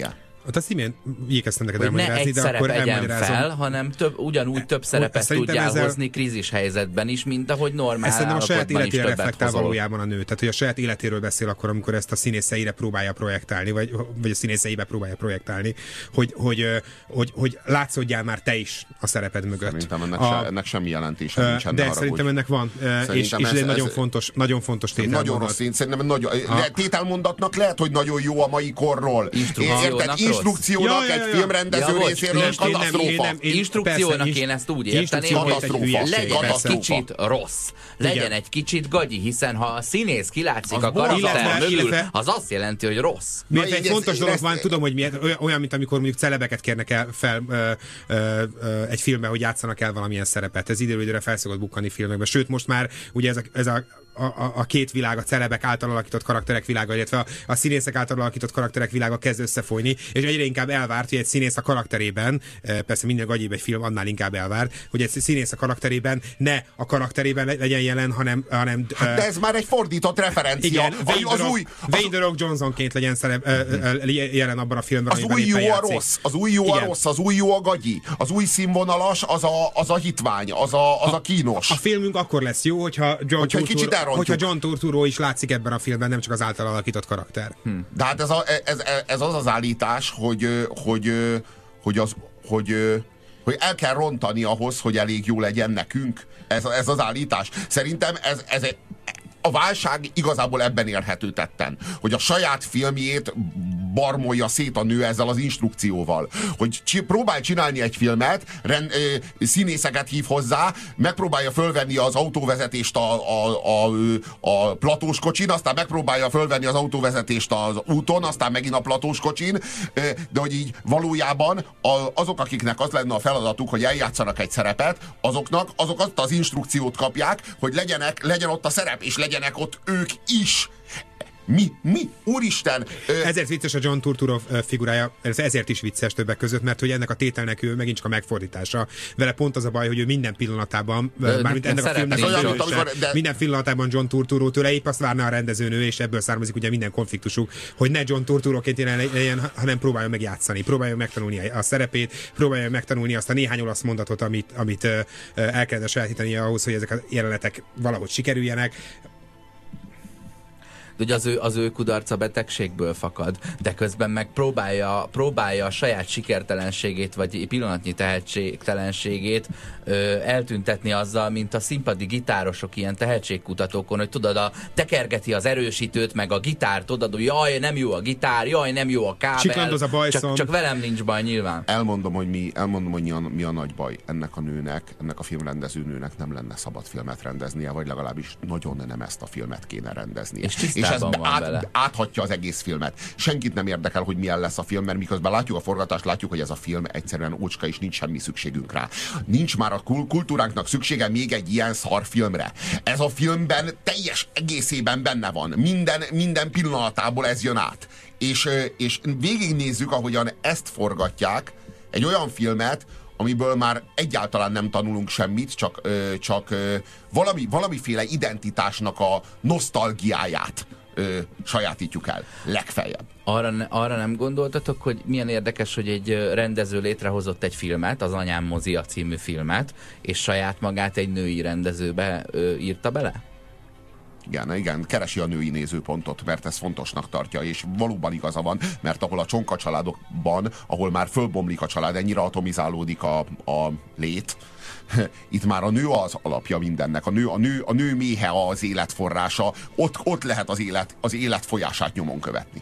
Hát azt imént igyekeztem neked hogy ne elmagyarázni, egy de akkor szerep egyen elmagyarázom. fel, hanem több, ugyanúgy több szerepet Szerintem tudjál ezzel- hozni krízis helyzetben is, mint ahogy normál Ez szerintem a saját állapotban is életére többet reflektál hozol. valójában a nő. Tehát, hogy a saját életéről beszél akkor, amikor ezt a színészeire próbálja projektálni, vagy, vagy a színészeibe próbálja projektálni, hogy, hogy, hogy, hogy, hogy látszódjál már te is a szereped mögött. Szerintem ennek, a, se, ennek semmi jelentése nincsen. De szerintem ennek van, és, és ez, ez egy nagyon fontos, nagyon fontos tételmondat. Nagyon rossz, én szerintem nagyon, a... tételmondatnak lehet, hogy nagyon jó a mai korról. Érted? Instrukciónak ja, ja, ja, ja. egy filmrendező ja, részéről katasztrófa. Instrukciónak én ezt úgy érteném, hogy legyen egy kicsit rossz. Legyen igen. egy kicsit gagyi, hiszen ha a színész kilátszik az a karakter mögül, illetve... az azt jelenti, hogy rossz. Miért egy fontos dolog van, tudom, hogy miért, olyan, mint amikor mondjuk celebeket kérnek el fel ö, ö, ö, egy filmbe, hogy játszanak el valamilyen szerepet. Ez időről időre fel szokott bukkani filmekbe. Sőt, most már ugye ez a, ez a A, a, a két világ, a celebek által alakított karakterek világa, illetve a, a színészek által alakított karakterek világa kezd összefolyni, és egyre inkább elvárt, hogy egy színész a karakterében, persze minden gagyibb egy film, annál inkább elvárt, hogy egy színész a karakterében ne a karakterében legyen jelen, hanem... hanem hát de ez uh, már egy fordított referencia. Igen, Wayne az, az új... Wayne The Rock Johnsonként legyen szerep, uh, jelen abban a filmben, az új jó a rossz, az új jó igen. a rossz, az új jó a gagyi, az új színvonalas, az a, az a hitvány, az a, az a, a kínos. A filmünk akkor lesz jó, hogyha John hogyha Turturro, hogyha John Turturro is látszik ebben a filmben, nem csak az által alakított karakter. Hm. De hát ez, a, ez, ez az az állítás, hogy, hogy, hogy, az, hogy, hogy el kell rontani ahhoz, hogy elég jó legyen nekünk. Ez, ez az állítás. Szerintem ez, ez egy a válság igazából ebben érhető tetten, hogy a saját filmjét barmolja szét a nő ezzel az instrukcióval. Hogy csi, próbál csinálni egy filmet, rend, ö, színészeket hív hozzá, megpróbálja fölvenni az autóvezetést a, a, a, a platós kocsin, aztán megpróbálja fölvenni az autóvezetést az úton, aztán megint a platós kocsin, ö, de hogy így valójában a, azok, akiknek az lenne a feladatuk, hogy eljátszanak egy szerepet, azoknak azok azt az instrukciót kapják, hogy legyenek, legyen ott a szerep, és legyenek ott ők is. Mi? Mi? Úristen! Ö... Ezért vicces a John Turturro figurája, ez ezért is vicces többek között, mert hogy ennek a tételnek ő megint csak a megfordítása. Vele pont az a baj, hogy ő minden pillanatában, de, mármint ennek a filmnek a főhőse, de... minden pillanatában John Turturro tőle épp azt várna a rendezőnő, és ebből származik ugye minden konfliktusuk, hogy ne John Turturroként legyen, hanem próbálja megjátszani, próbálja megtanulni a szerepét, próbálja megtanulni azt a néhány olasz mondatot, amit, amit el kellene sajátítani ahhoz, hogy ezek a jelenetek valahogy sikerüljenek. De ugye az ő, az ő kudarca betegségből fakad, de közben meg próbálja, próbálja a saját sikertelenségét, vagy pillanatnyi tehetségtelenségét ö, eltüntetni azzal, mint a színpadi gitárosok ilyen tehetségkutatókon, hogy tudod, a, tekergeti az erősítőt, meg a gitárt, tudod, hogy jaj, nem jó a gitár, jaj, nem jó a kábel, a csak, csak velem nincs baj nyilván. Elmondom, hogy mi, elmondom, hogy mi a, mi a nagy baj. Ennek a nőnek, ennek a filmrendezőnőnek nem lenne szabad filmet rendeznie, vagy legalábbis nagyon nem ezt a filmet kéne rendeznie. És, és ez át, áthatja az egész filmet. Senkit nem érdekel, hogy milyen lesz a film, mert miközben látjuk a forgatást, látjuk, hogy ez a film egyszerűen ócska, és nincs semmi szükségünk rá. Nincs már a kultúránknak szüksége még egy ilyen szar filmre. Ez a filmben teljes egészében benne van. Minden, minden pillanatából ez jön át. És, és végignézzük, ahogyan ezt forgatják, egy olyan filmet, amiből már egyáltalán nem tanulunk semmit, csak, csak valami, valamiféle identitásnak a nosztalgiáját ö, sajátítjuk el, legfeljebb. Arra, arra nem gondoltatok, hogy milyen érdekes, hogy egy rendező létrehozott egy filmet, az Anyám mozia című filmet, és saját magát egy női rendezőbe ö, írta bele? Igen, igen, keresi a női nézőpontot, mert ez fontosnak tartja, és valóban igaza van, mert ahol a csonka családokban, ahol már fölbomlik a család, ennyire atomizálódik a, a lét, itt már a nő az alapja mindennek, a nő, a nő, a nő méhe az életforrása, ott, ott lehet az élet, az élet folyását nyomon követni.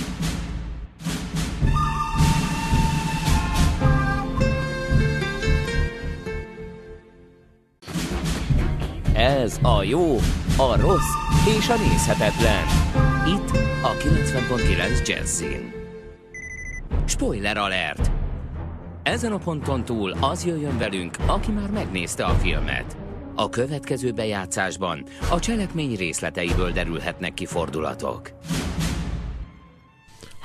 Ez a jó, a rossz és a nézhetetlen. Itt a kilencven pont kilenc Jazzin. Spoiler alert! Ezen a ponton túl az jöjjön velünk, aki már megnézte a filmet. A következő bejátszásban a cselekmény részleteiből derülhetnek ki fordulatok.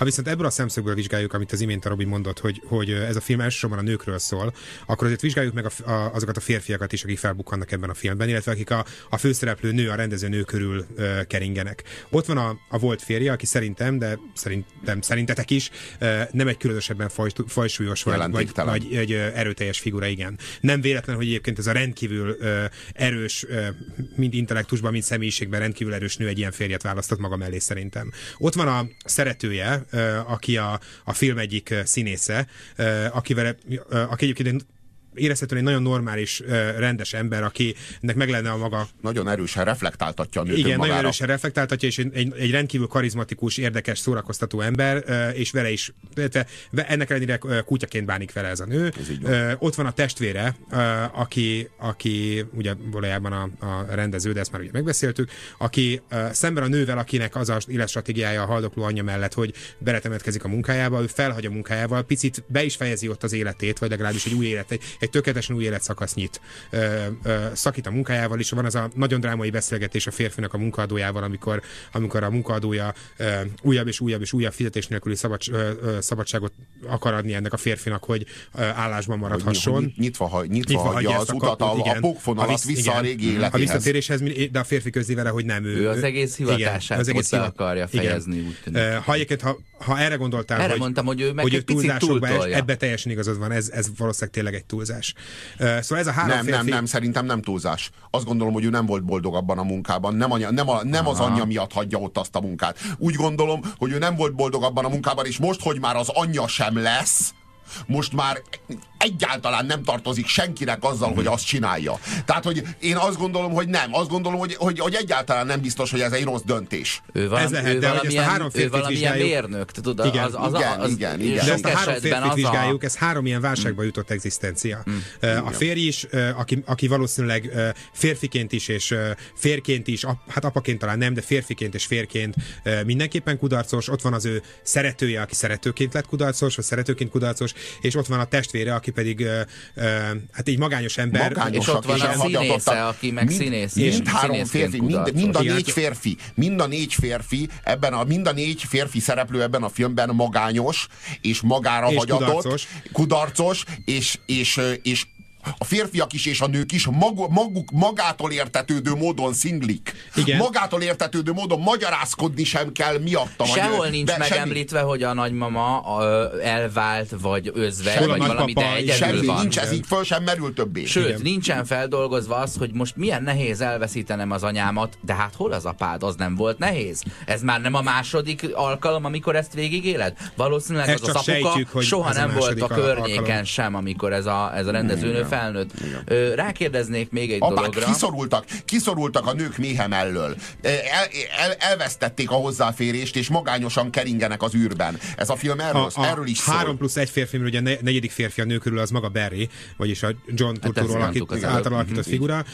Ha viszont ebből a szemszögből vizsgáljuk, amit az imént a Robi mondott, hogy, hogy ez a film elsősorban a nőkről szól, akkor azért vizsgáljuk meg a, a, azokat a férfiakat is, akik felbukkannak ebben a filmben, illetve akik a, a főszereplő nő, a rendező nő körül ö, keringenek. Ott van a, a volt férje, aki szerintem, de szerintem szerintetek is, ö, nem egy különösebben faj, fajsúlyos vagy, vagy, vagy egy erőteljes figura, igen. Nem véletlen, hogy egyébként ez a rendkívül ö, erős, ö, mind intellektusban, mind személyiségben rendkívül erős nő egy ilyen férjet választott maga mellé szerintem. Ott van a szeretője, ö, aki a, a film egyik színésze, ö, akivel, ö, aki egyébként érezhetően egy nagyon normális, rendes ember, akinek meg lenne a maga... Nagyon erősen reflektáltatja a nőt Igen, önmagára. nagyon erősen reflektáltatja, és egy, egy rendkívül karizmatikus, érdekes, szórakoztató ember, és vele is, ennek ellenére kutyaként bánik vele ez a nő. Ez Ott van a testvére, aki, aki ugye valójában a, a rendező, de ezt már ugye megbeszéltük, aki szemben a nővel, akinek az az életstratégiája a haldokló anyja mellett, hogy beletemetkezik a munkájába, ő felhagy a munkájával, picit be is fejezi ott az életét, vagy legalábbis egy új élet, egy, egy tökéletesen új életszakasz nyit. Ö, ö, szakít a munkájával, és van az a nagyon drámai beszélgetés a férfinak a munkaadójával, amikor, amikor a munkaadója ö, újabb és újabb és újabb fizetés nélküli szabad, ö, ö, szabadságot akar adni ennek a férfinak, hogy ö, állásban maradhasson. Hogy nyitva, ha, nyitva, nyitva hagyja az utat, a, a pókfonalat vissza igen, a régi életéhez. A visszatéréshez, de a férfi közli vele, hogy nem ő. Ő az egész hivatását az egész hivat... akarja fejezni. Úgy ha, ha, ha erre gondoltál, erre hogy, mondtam, hogy ő meg hogy egy picit túltolja. Ebbe teljesen igazad van, ez, ez valószínűleg tényleg egy túlzás. Szóval ez a három nem, férfi... nem, nem, szerintem nem túlzás. Azt gondolom, hogy ő nem volt boldog abban a munkában. Nem, anya, nem, a, nem az anyja miatt hagyja ott azt a munkát. Úgy gondolom, hogy ő nem volt boldog abban a munkában, és most, hogy már az anyja sem lesz, most már egyáltalán nem tartozik senkinek azzal, mm. hogy azt csinálja. Tehát, hogy én azt gondolom, hogy nem. Azt gondolom, hogy, hogy, hogy egyáltalán nem biztos, hogy ez egy rossz döntés. Ő, valami, ez lehet, ő de valamilyen, hogy ezt a három férfit valamilyen mérnök. Tudod, igen, az, az, igen, az, igen, igen. De ezt a három férfit vizsgáljuk, a... ez három ilyen válságba jutott egzisztencia. Mm. A férj is, aki, aki valószínűleg férfiként is, és férként is, hát apaként talán nem, de férfiként és férként mindenképpen kudarcos. Ott van az ő szeretője, aki szeretőként lett kudarcos, vagy szeretőként kudarcos, és ott van a testvére, aki pedig uh, uh, hát így magányos ember. És ott van a színésze, aki meg mind, színész. Mind három férfi, mind, mind a négy férfi, mind a négy férfi, ebben a, mind a négy férfi szereplő ebben a filmben magányos, és magára és hagyadott, kudarcos, kudarcos és, és, és a férfiak is és a nők is mag, maguk magától értetődő módon szinglik. Igen. Magától értetődő módon magyarázkodni sem kell miatta. Sehol nincs be, megemlítve, semmi. Hogy a nagymama a, elvált, vagy özvegy, vagy valami, de egyedül semmi, van. Nincs, ez így föl sem merül többé. Sőt, igen. Nincsen feldolgozva az, hogy most milyen nehéz elveszítenem az anyámat, de hát hol az apád, az nem volt nehéz. Ez már nem a második alkalom, amikor ezt végigéled? Valószínűleg ezt az az apuka sejtjük, soha nem volt a környéken alkalom. Sem, amikor ez a, ez a rendezőnő felnőtt. Ö, rákérdeznék még egy Apák dologra. kiszorultak, kiszorultak a nők méhe mellől. El, el, elvesztették a hozzáférést, és magányosan keringenek az űrben. Ez a film erről, a, a erről is szól. Három plusz egy férfi, ugye a negyedik férfi a nő körül az maga Barry, vagyis a John Turturro hát által alakított figura.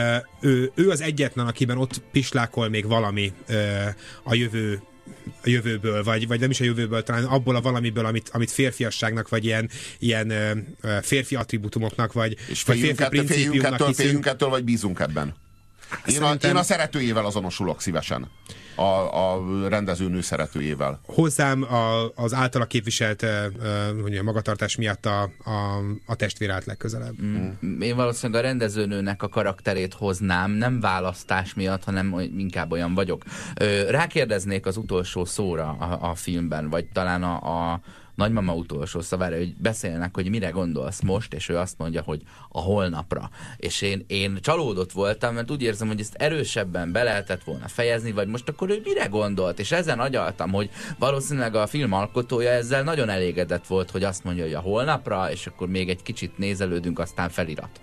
Ő, ő az egyetlen, akiben ott pislákol még valami a jövő a jövőből, vagy, vagy nem is a jövőből, talán abból a valamiből, amit, amit férfiasságnak, vagy ilyen, ilyen uh, férfi attribútumoknak, vagy, és vagy férfi principiumnak ettől, féljünk ettől, vagy bízunk ebben? Én, Szerintem... a, én a szeretőjével azonosulok szívesen. A, a rendezőnő szeretőjével. Hozzám a, az általa képviselt uh, magatartás miatt a, a, a testvér állt legközelebb. Mm. Én valószínűleg a rendezőnőnek a karakterét hoznám, nem választás miatt, hanem inkább olyan vagyok. Rákérdeznék az utolsó szóra a, a filmben, vagy talán a, a nagymama utolsó szavára, hogy beszélnek, hogy mire gondolsz most, és ő azt mondja, hogy a holnapra. És én, én csalódott voltam, mert úgy érzem, hogy ezt erősebben be lehetett volna fejezni, vagy most akkor ő mire gondolt? És ezen agyaltam, hogy valószínűleg a film alkotója ezzel nagyon elégedett volt, hogy azt mondja, hogy a holnapra, és akkor még egy kicsit nézelődünk, aztán felirat.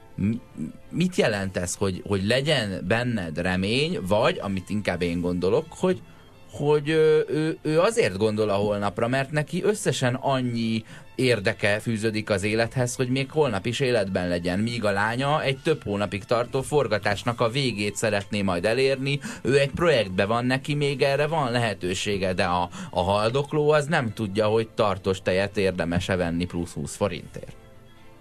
Mit jelent ez, hogy, hogy legyen benned remény, vagy, amit inkább én gondolok, hogy hogy ő, ő, ő azért gondol a holnapra, mert neki összesen annyi érdeke fűződik az élethez, hogy még holnap is életben legyen, míg a lánya egy több hónapig tartó forgatásnak a végét szeretné majd elérni, ő egy projektben van, neki még erre van lehetősége, de a, a haldokló az nem tudja, hogy tartós tejet érdemes-e venni plusz húsz forintért.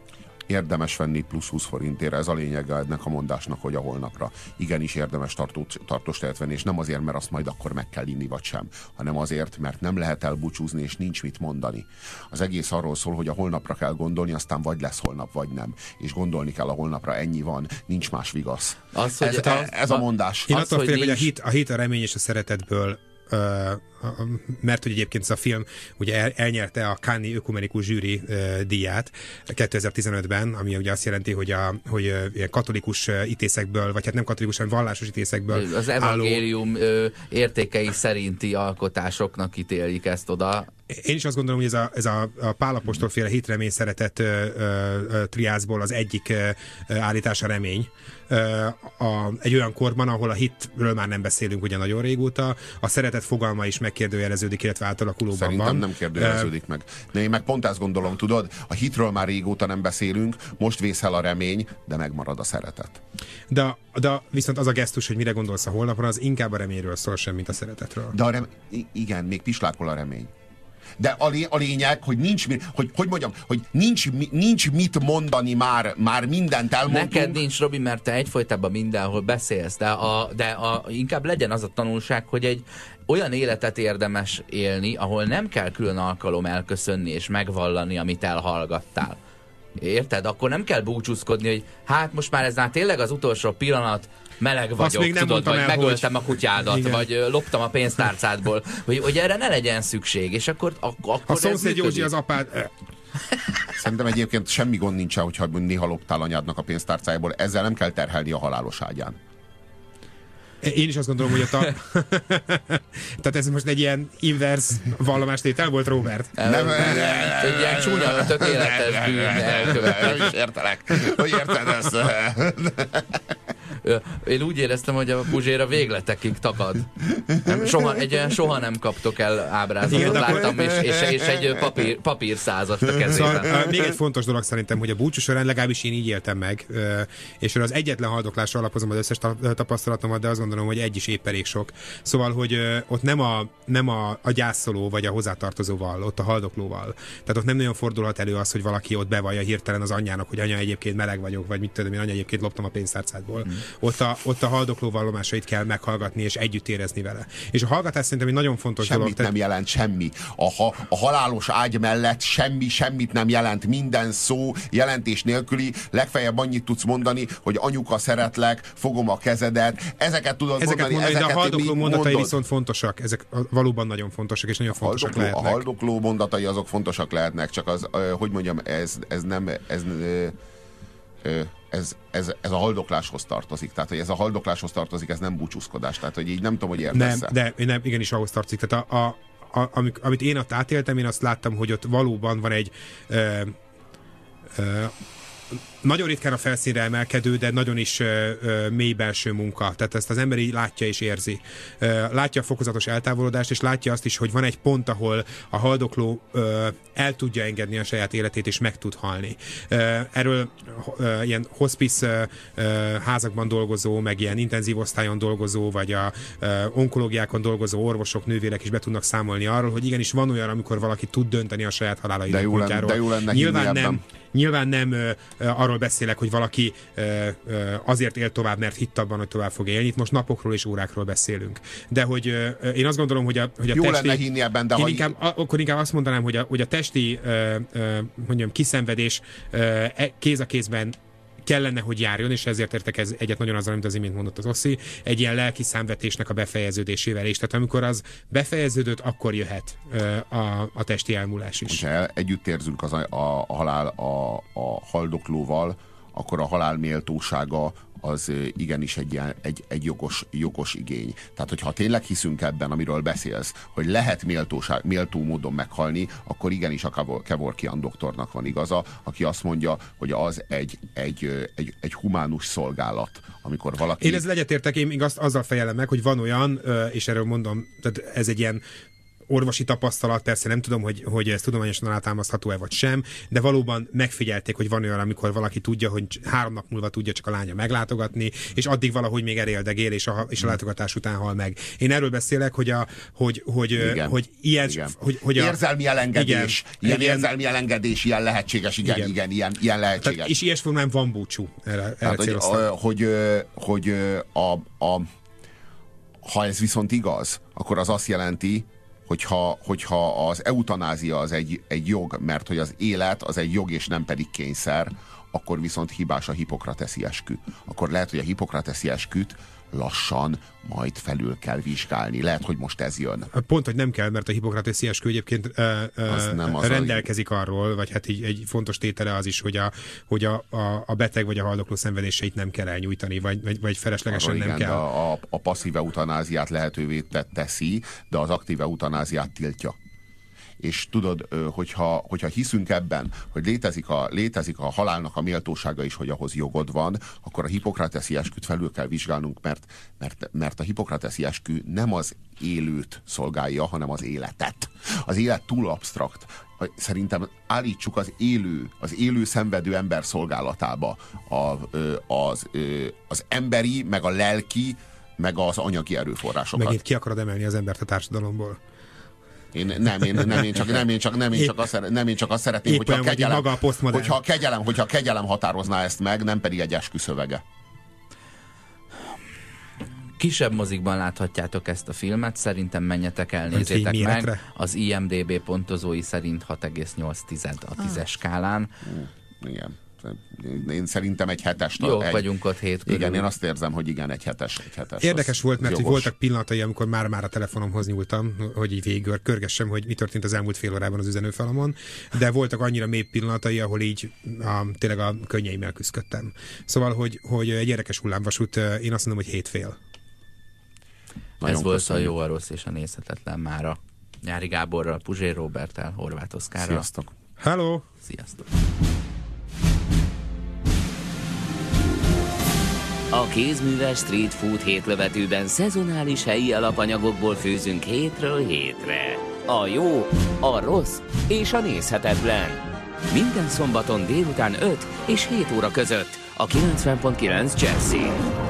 érdemes venni plusz húsz forintért, ez a lényeg ennek a mondásnak, hogy a holnapra. Igenis érdemes tartó, tartós tejet venni, és nem azért, mert azt majd akkor meg kell inni, vagy sem, hanem azért, mert nem lehet elbúcsúzni, és nincs mit mondani. Az egész arról szól, hogy a holnapra kell gondolni, aztán vagy lesz holnap, vagy nem. És gondolni kell a holnapra, ennyi van, nincs más vigasz. Az, ez, az, ez a mondás. Én az, attól félek, hogy, nincs... hogy a, hit, a hit, a remény és a szeretetből Uh, mert hogy egyébként ez a film ugye el, elnyerte a Cannes-i ökumenikus zsűri uh, díját kétezer-tizenötben, ami ugye azt jelenti, hogy, a, hogy uh, ilyen katolikus uh, ítészekből, vagy hát nem katolikus, hanem vallásos ítészekből az evangélium álló... értékei szerinti alkotásoknak ítélik ezt oda. Én is azt gondolom, hogy ez a, ez a, a Pál apostol féle hit, remény, szeretet uh, uh, triászból az egyik uh, állítása remény. Uh, a, egy olyan korban, ahol a hitről már nem beszélünk ugye nagyon régóta, a szeretet fogalma is megkérdőjeleződik, illetve átalakulóban Szerintem van. nem kérdőjeleződik uh, meg. De én meg pont ezt gondolom, tudod, a hitről már régóta nem beszélünk, most vészel a remény, de megmarad a szeretet. De, de viszont az a gesztus, hogy mire gondolsz a holnapra, az inkább a reményről szól sem, mint a szeretetről. De a rem... igen, még pislákol a remény. De a, lé, a lényeg, hogy nincs, hogy, hogy mondjam, hogy nincs, nincs mit mondani már, már mindent elmondtunk. Neked nincs, Robi, mert te egyfolytában mindenhol beszélsz, de, a, de a, inkább legyen az a tanulság, hogy egy olyan életet érdemes élni, ahol nem kell külön alkalom elköszönni és megvallani, amit elhallgattál. Érted? Akkor nem kell búcsúzkodni, hogy hát most már ez már tényleg az utolsó pillanat, meleg vagyok, tudod, vagy el, megöltem hogy... a kutyádat, igen. Vagy uh, loptam a pénztárcádból, hogy, hogy erre ne legyen szükség, és akkor, ak- akkor a szomszéd Józsi az apád... Szerintem egyébként semmi gond nincsen, hogyha néha loptál anyádnak a pénztárcájából, ezzel nem kell terhelni a halálos ágyán. Én is azt gondolom, hogy a ta... Tehát ez most egy ilyen inverse vallomástétel volt, Robert? Nem, nem, egy ilyen csúnya, tökéletes bűn elkövetés. Nem is értelek. Hogy érted ezt? Én úgy éreztem, hogy a Puzsér végletekig takad. Nem, soha, egy olyan soha nem kaptok el ábrázatot, igen, láttam, és, és, és egy papír, papírszázast a kezében. Szóval, még egy fontos dolog szerintem, hogy a búcsú során legalábbis én így éltem meg, és az egyetlen haldoklásra alapozom az összes tapasztalatomat, de azt gondolom, hogy egy is épp elég sok. Szóval, hogy ott nem a, nem a, a gyászoló vagy a hozzátartozóval, ott a haldoklóval. Tehát ott nem nagyon fordulhat elő az, hogy valaki ott bevallja hirtelen az anyjának, hogy anya, egyébként meleg vagyok, vagy mit tudom én, anya, egyébként loptam a pénztárcádból. Hmm. Ott a, ott a haldokló vallomásait kell meghallgatni és együtt érezni vele. És a hallgatás szerintem egy nagyon fontos semmit dolog. Semmit nem jelent, semmi. A, ha, a halálos ágy mellett semmi, semmit nem jelent. Minden szó jelentés nélküli. Legfeljebb annyit tudsz mondani, hogy anyuka, szeretlek, fogom a kezedet. Ezeket tudod ezeket mondani. mondani ezeket de a haldokló mondatai mondod. Viszont fontosak. Ezek valóban nagyon fontosak, és nagyon a fontosak haldokló, lehetnek. A haldokló mondatai azok fontosak lehetnek, csak az, hogy mondjam, ez, ez nem... Ez, Ez, ez, ez a haldokláshoz tartozik. Tehát, hogy ez a haldokláshoz tartozik, ez nem búcsúzkodás. Tehát, hogy így nem tudom, hogy értesz. Nem, de nem, igenis ahhoz tartozik. Tehát a, a, a, amit, amit én ott átéltem, én azt láttam, hogy ott valóban van egy ö, ö, nagyon ritkán a felszínre emelkedő, de nagyon is ö, ö, mély belső munka. Tehát ezt az ember így látja és érzi. Ö, látja a fokozatos eltávolodást, és látja azt is, hogy van egy pont, ahol a haldokló ö, el tudja engedni a saját életét, és meg tud halni. Ö, erről ö, ilyen hospice ö, házakban dolgozó, meg ilyen intenzív osztályon dolgozó, vagy a ö, onkológiákon dolgozó orvosok, nővérek is be tudnak számolni arról, hogy igenis van olyan, amikor valaki tud dönteni a saját halálai pontjáról. De jó lenne Nyilván nem, nyilván nem ö, ö, arról beszélek, hogy valaki ö, ö, azért él tovább, mert hitt abban, hogy tovább fog élni. Itt most napokról és órákról beszélünk. De hogy ö, én azt gondolom, hogy a, hogy a jó testi... lenne hinni ebben, de én ha... inkább, akkor inkább azt mondanám, hogy a, hogy a testi ö, ö, mondjam, kiszenvedés ö, kéz a kézben kellene, hogy járjon, és ezért értek ez egyet nagyon azzal, amit az imént mondott az Oszi, egy ilyen lelki számvetésnek a befejeződésével is. Tehát amikor az befejeződött, akkor jöhet a, a testi elmúlás is. Ha együtt érzünk az a, a, a halál a, a haldoklóval, akkor a halál méltósága az igenis egy, ilyen, egy, egy jogos, jogos igény. Tehát, hogyha tényleg hiszünk ebben, amiről beszélsz, hogy lehet méltóság, méltó módon meghalni, akkor igenis a Kevorkian doktornak van igaza, aki azt mondja, hogy az egy, egy, egy, egy humánus szolgálat, amikor valaki... Én ezzel egyetértek, én még azt, azzal fejelem meg, hogy van olyan, és erről mondom, tehát ez egy ilyen orvosi tapasztalat, persze nem tudom, hogy, hogy ez tudományosan alátámasztható-e vagy sem, de valóban megfigyelték, hogy van olyan, amikor valaki tudja, hogy három nap múlva tudja csak a lánya meglátogatni, és addig valahogy még eléldegél, és a, és a látogatás után hal meg. Én erről beszélek, hogy a, hogy, hogy, igen, hogy ilyen, igen. hogy, hogy a, érzelmi elengedés, igen, ilyen igen, érzelmi elengedés, ilyen lehetséges, igen, igen, igen ilyen, ilyen lehetséges. Tehát, és ilyes formán van búcsú. Erre, erre Tehát, hogy, hogy, hogy a, a, ha ez viszont igaz, akkor az azt jelenti, hogyha, hogyha az eutanázia az egy, egy jog, mert hogy az élet az egy jog és nem pedig kényszer, akkor viszont hibás a hipokrateszi eskü. Akkor lehet, hogy a hipokrateszi esküt lassan majd felül kell vizsgálni. Lehet, hogy most ez jön. Pont, hogy nem kell, mert a hipokrateszi eskü egyébként uh, uh, rendelkezik a... arról, vagy hát így, egy fontos tétele az is, hogy a, hogy a, a, a beteg vagy a haldokló szenvedéseit nem kell elnyújtani, vagy, vagy, vagy feleslegesen arról, nem igen, kell. A, a, a passzív eutanáziát lehetővé teszi, de az aktív eutanáziát tiltja. És tudod, hogyha, hogyha hiszünk ebben, hogy létezik a, létezik a halálnak a méltósága is, hogy ahhoz jogod van, akkor a hipokrateszi esküt felül kell vizsgálnunk, mert, mert, mert a hipokrateszi eskü nem az élőt szolgálja, hanem az életet. Az élet túl absztrakt. Szerintem állítsuk az élő, az élő szenvedő ember szolgálatába a, az, az emberi, meg a lelki, meg az anyagi erőforrásokat. Megint ki akarod emelni az embert a társadalomból? Én nem, én nem, én csak, nem, én csak, nem, én csak, azt, nem, én csak azt szeretném, hogyha a, kegyelem, maga a hogyha, a kegyelem, hogyha a kegyelem határozná ezt meg, nem pedig egy esküszövege. Kisebb mozikban láthatjátok ezt a filmet, szerintem menjetek el, nézzétek meg. Az I M D B pontozói szerint hat egész nyolc a tízes skálán. Uh, igen. Én szerintem egy hetes. Jók egy, vagyunk ott hét körül. Igen, én azt érzem, hogy igen, egy hetes. Egy hetes Érdekes volt, mert voltak pillanatai, amikor már-már a telefonomhoz nyúltam, hogy így végig körgessem, hogy mi történt az elmúlt fél órában az üzenőfalamon, de voltak annyira mély pillanatai, ahol így a, tényleg a könnyeimmel küzdöttem. Szóval, hogy, hogy egy érdekes hullámvasút, én azt mondom, hogy hét fél. Ez volt köszönjük. A jó, a rossz és a nézhetetlen mára. Nyári Gáborral, Puzsér Róberttel, Horváth Oszkárral. Sziasztok! Hello! Sziasztok! A kézműves street food hétlövetőben szezonális helyi alapanyagokból főzünk hétről hétre. A jó, a rossz és a nézhetetlen. Minden szombaton délután öt és hét óra között a kilencven pont kilenc Jazzin.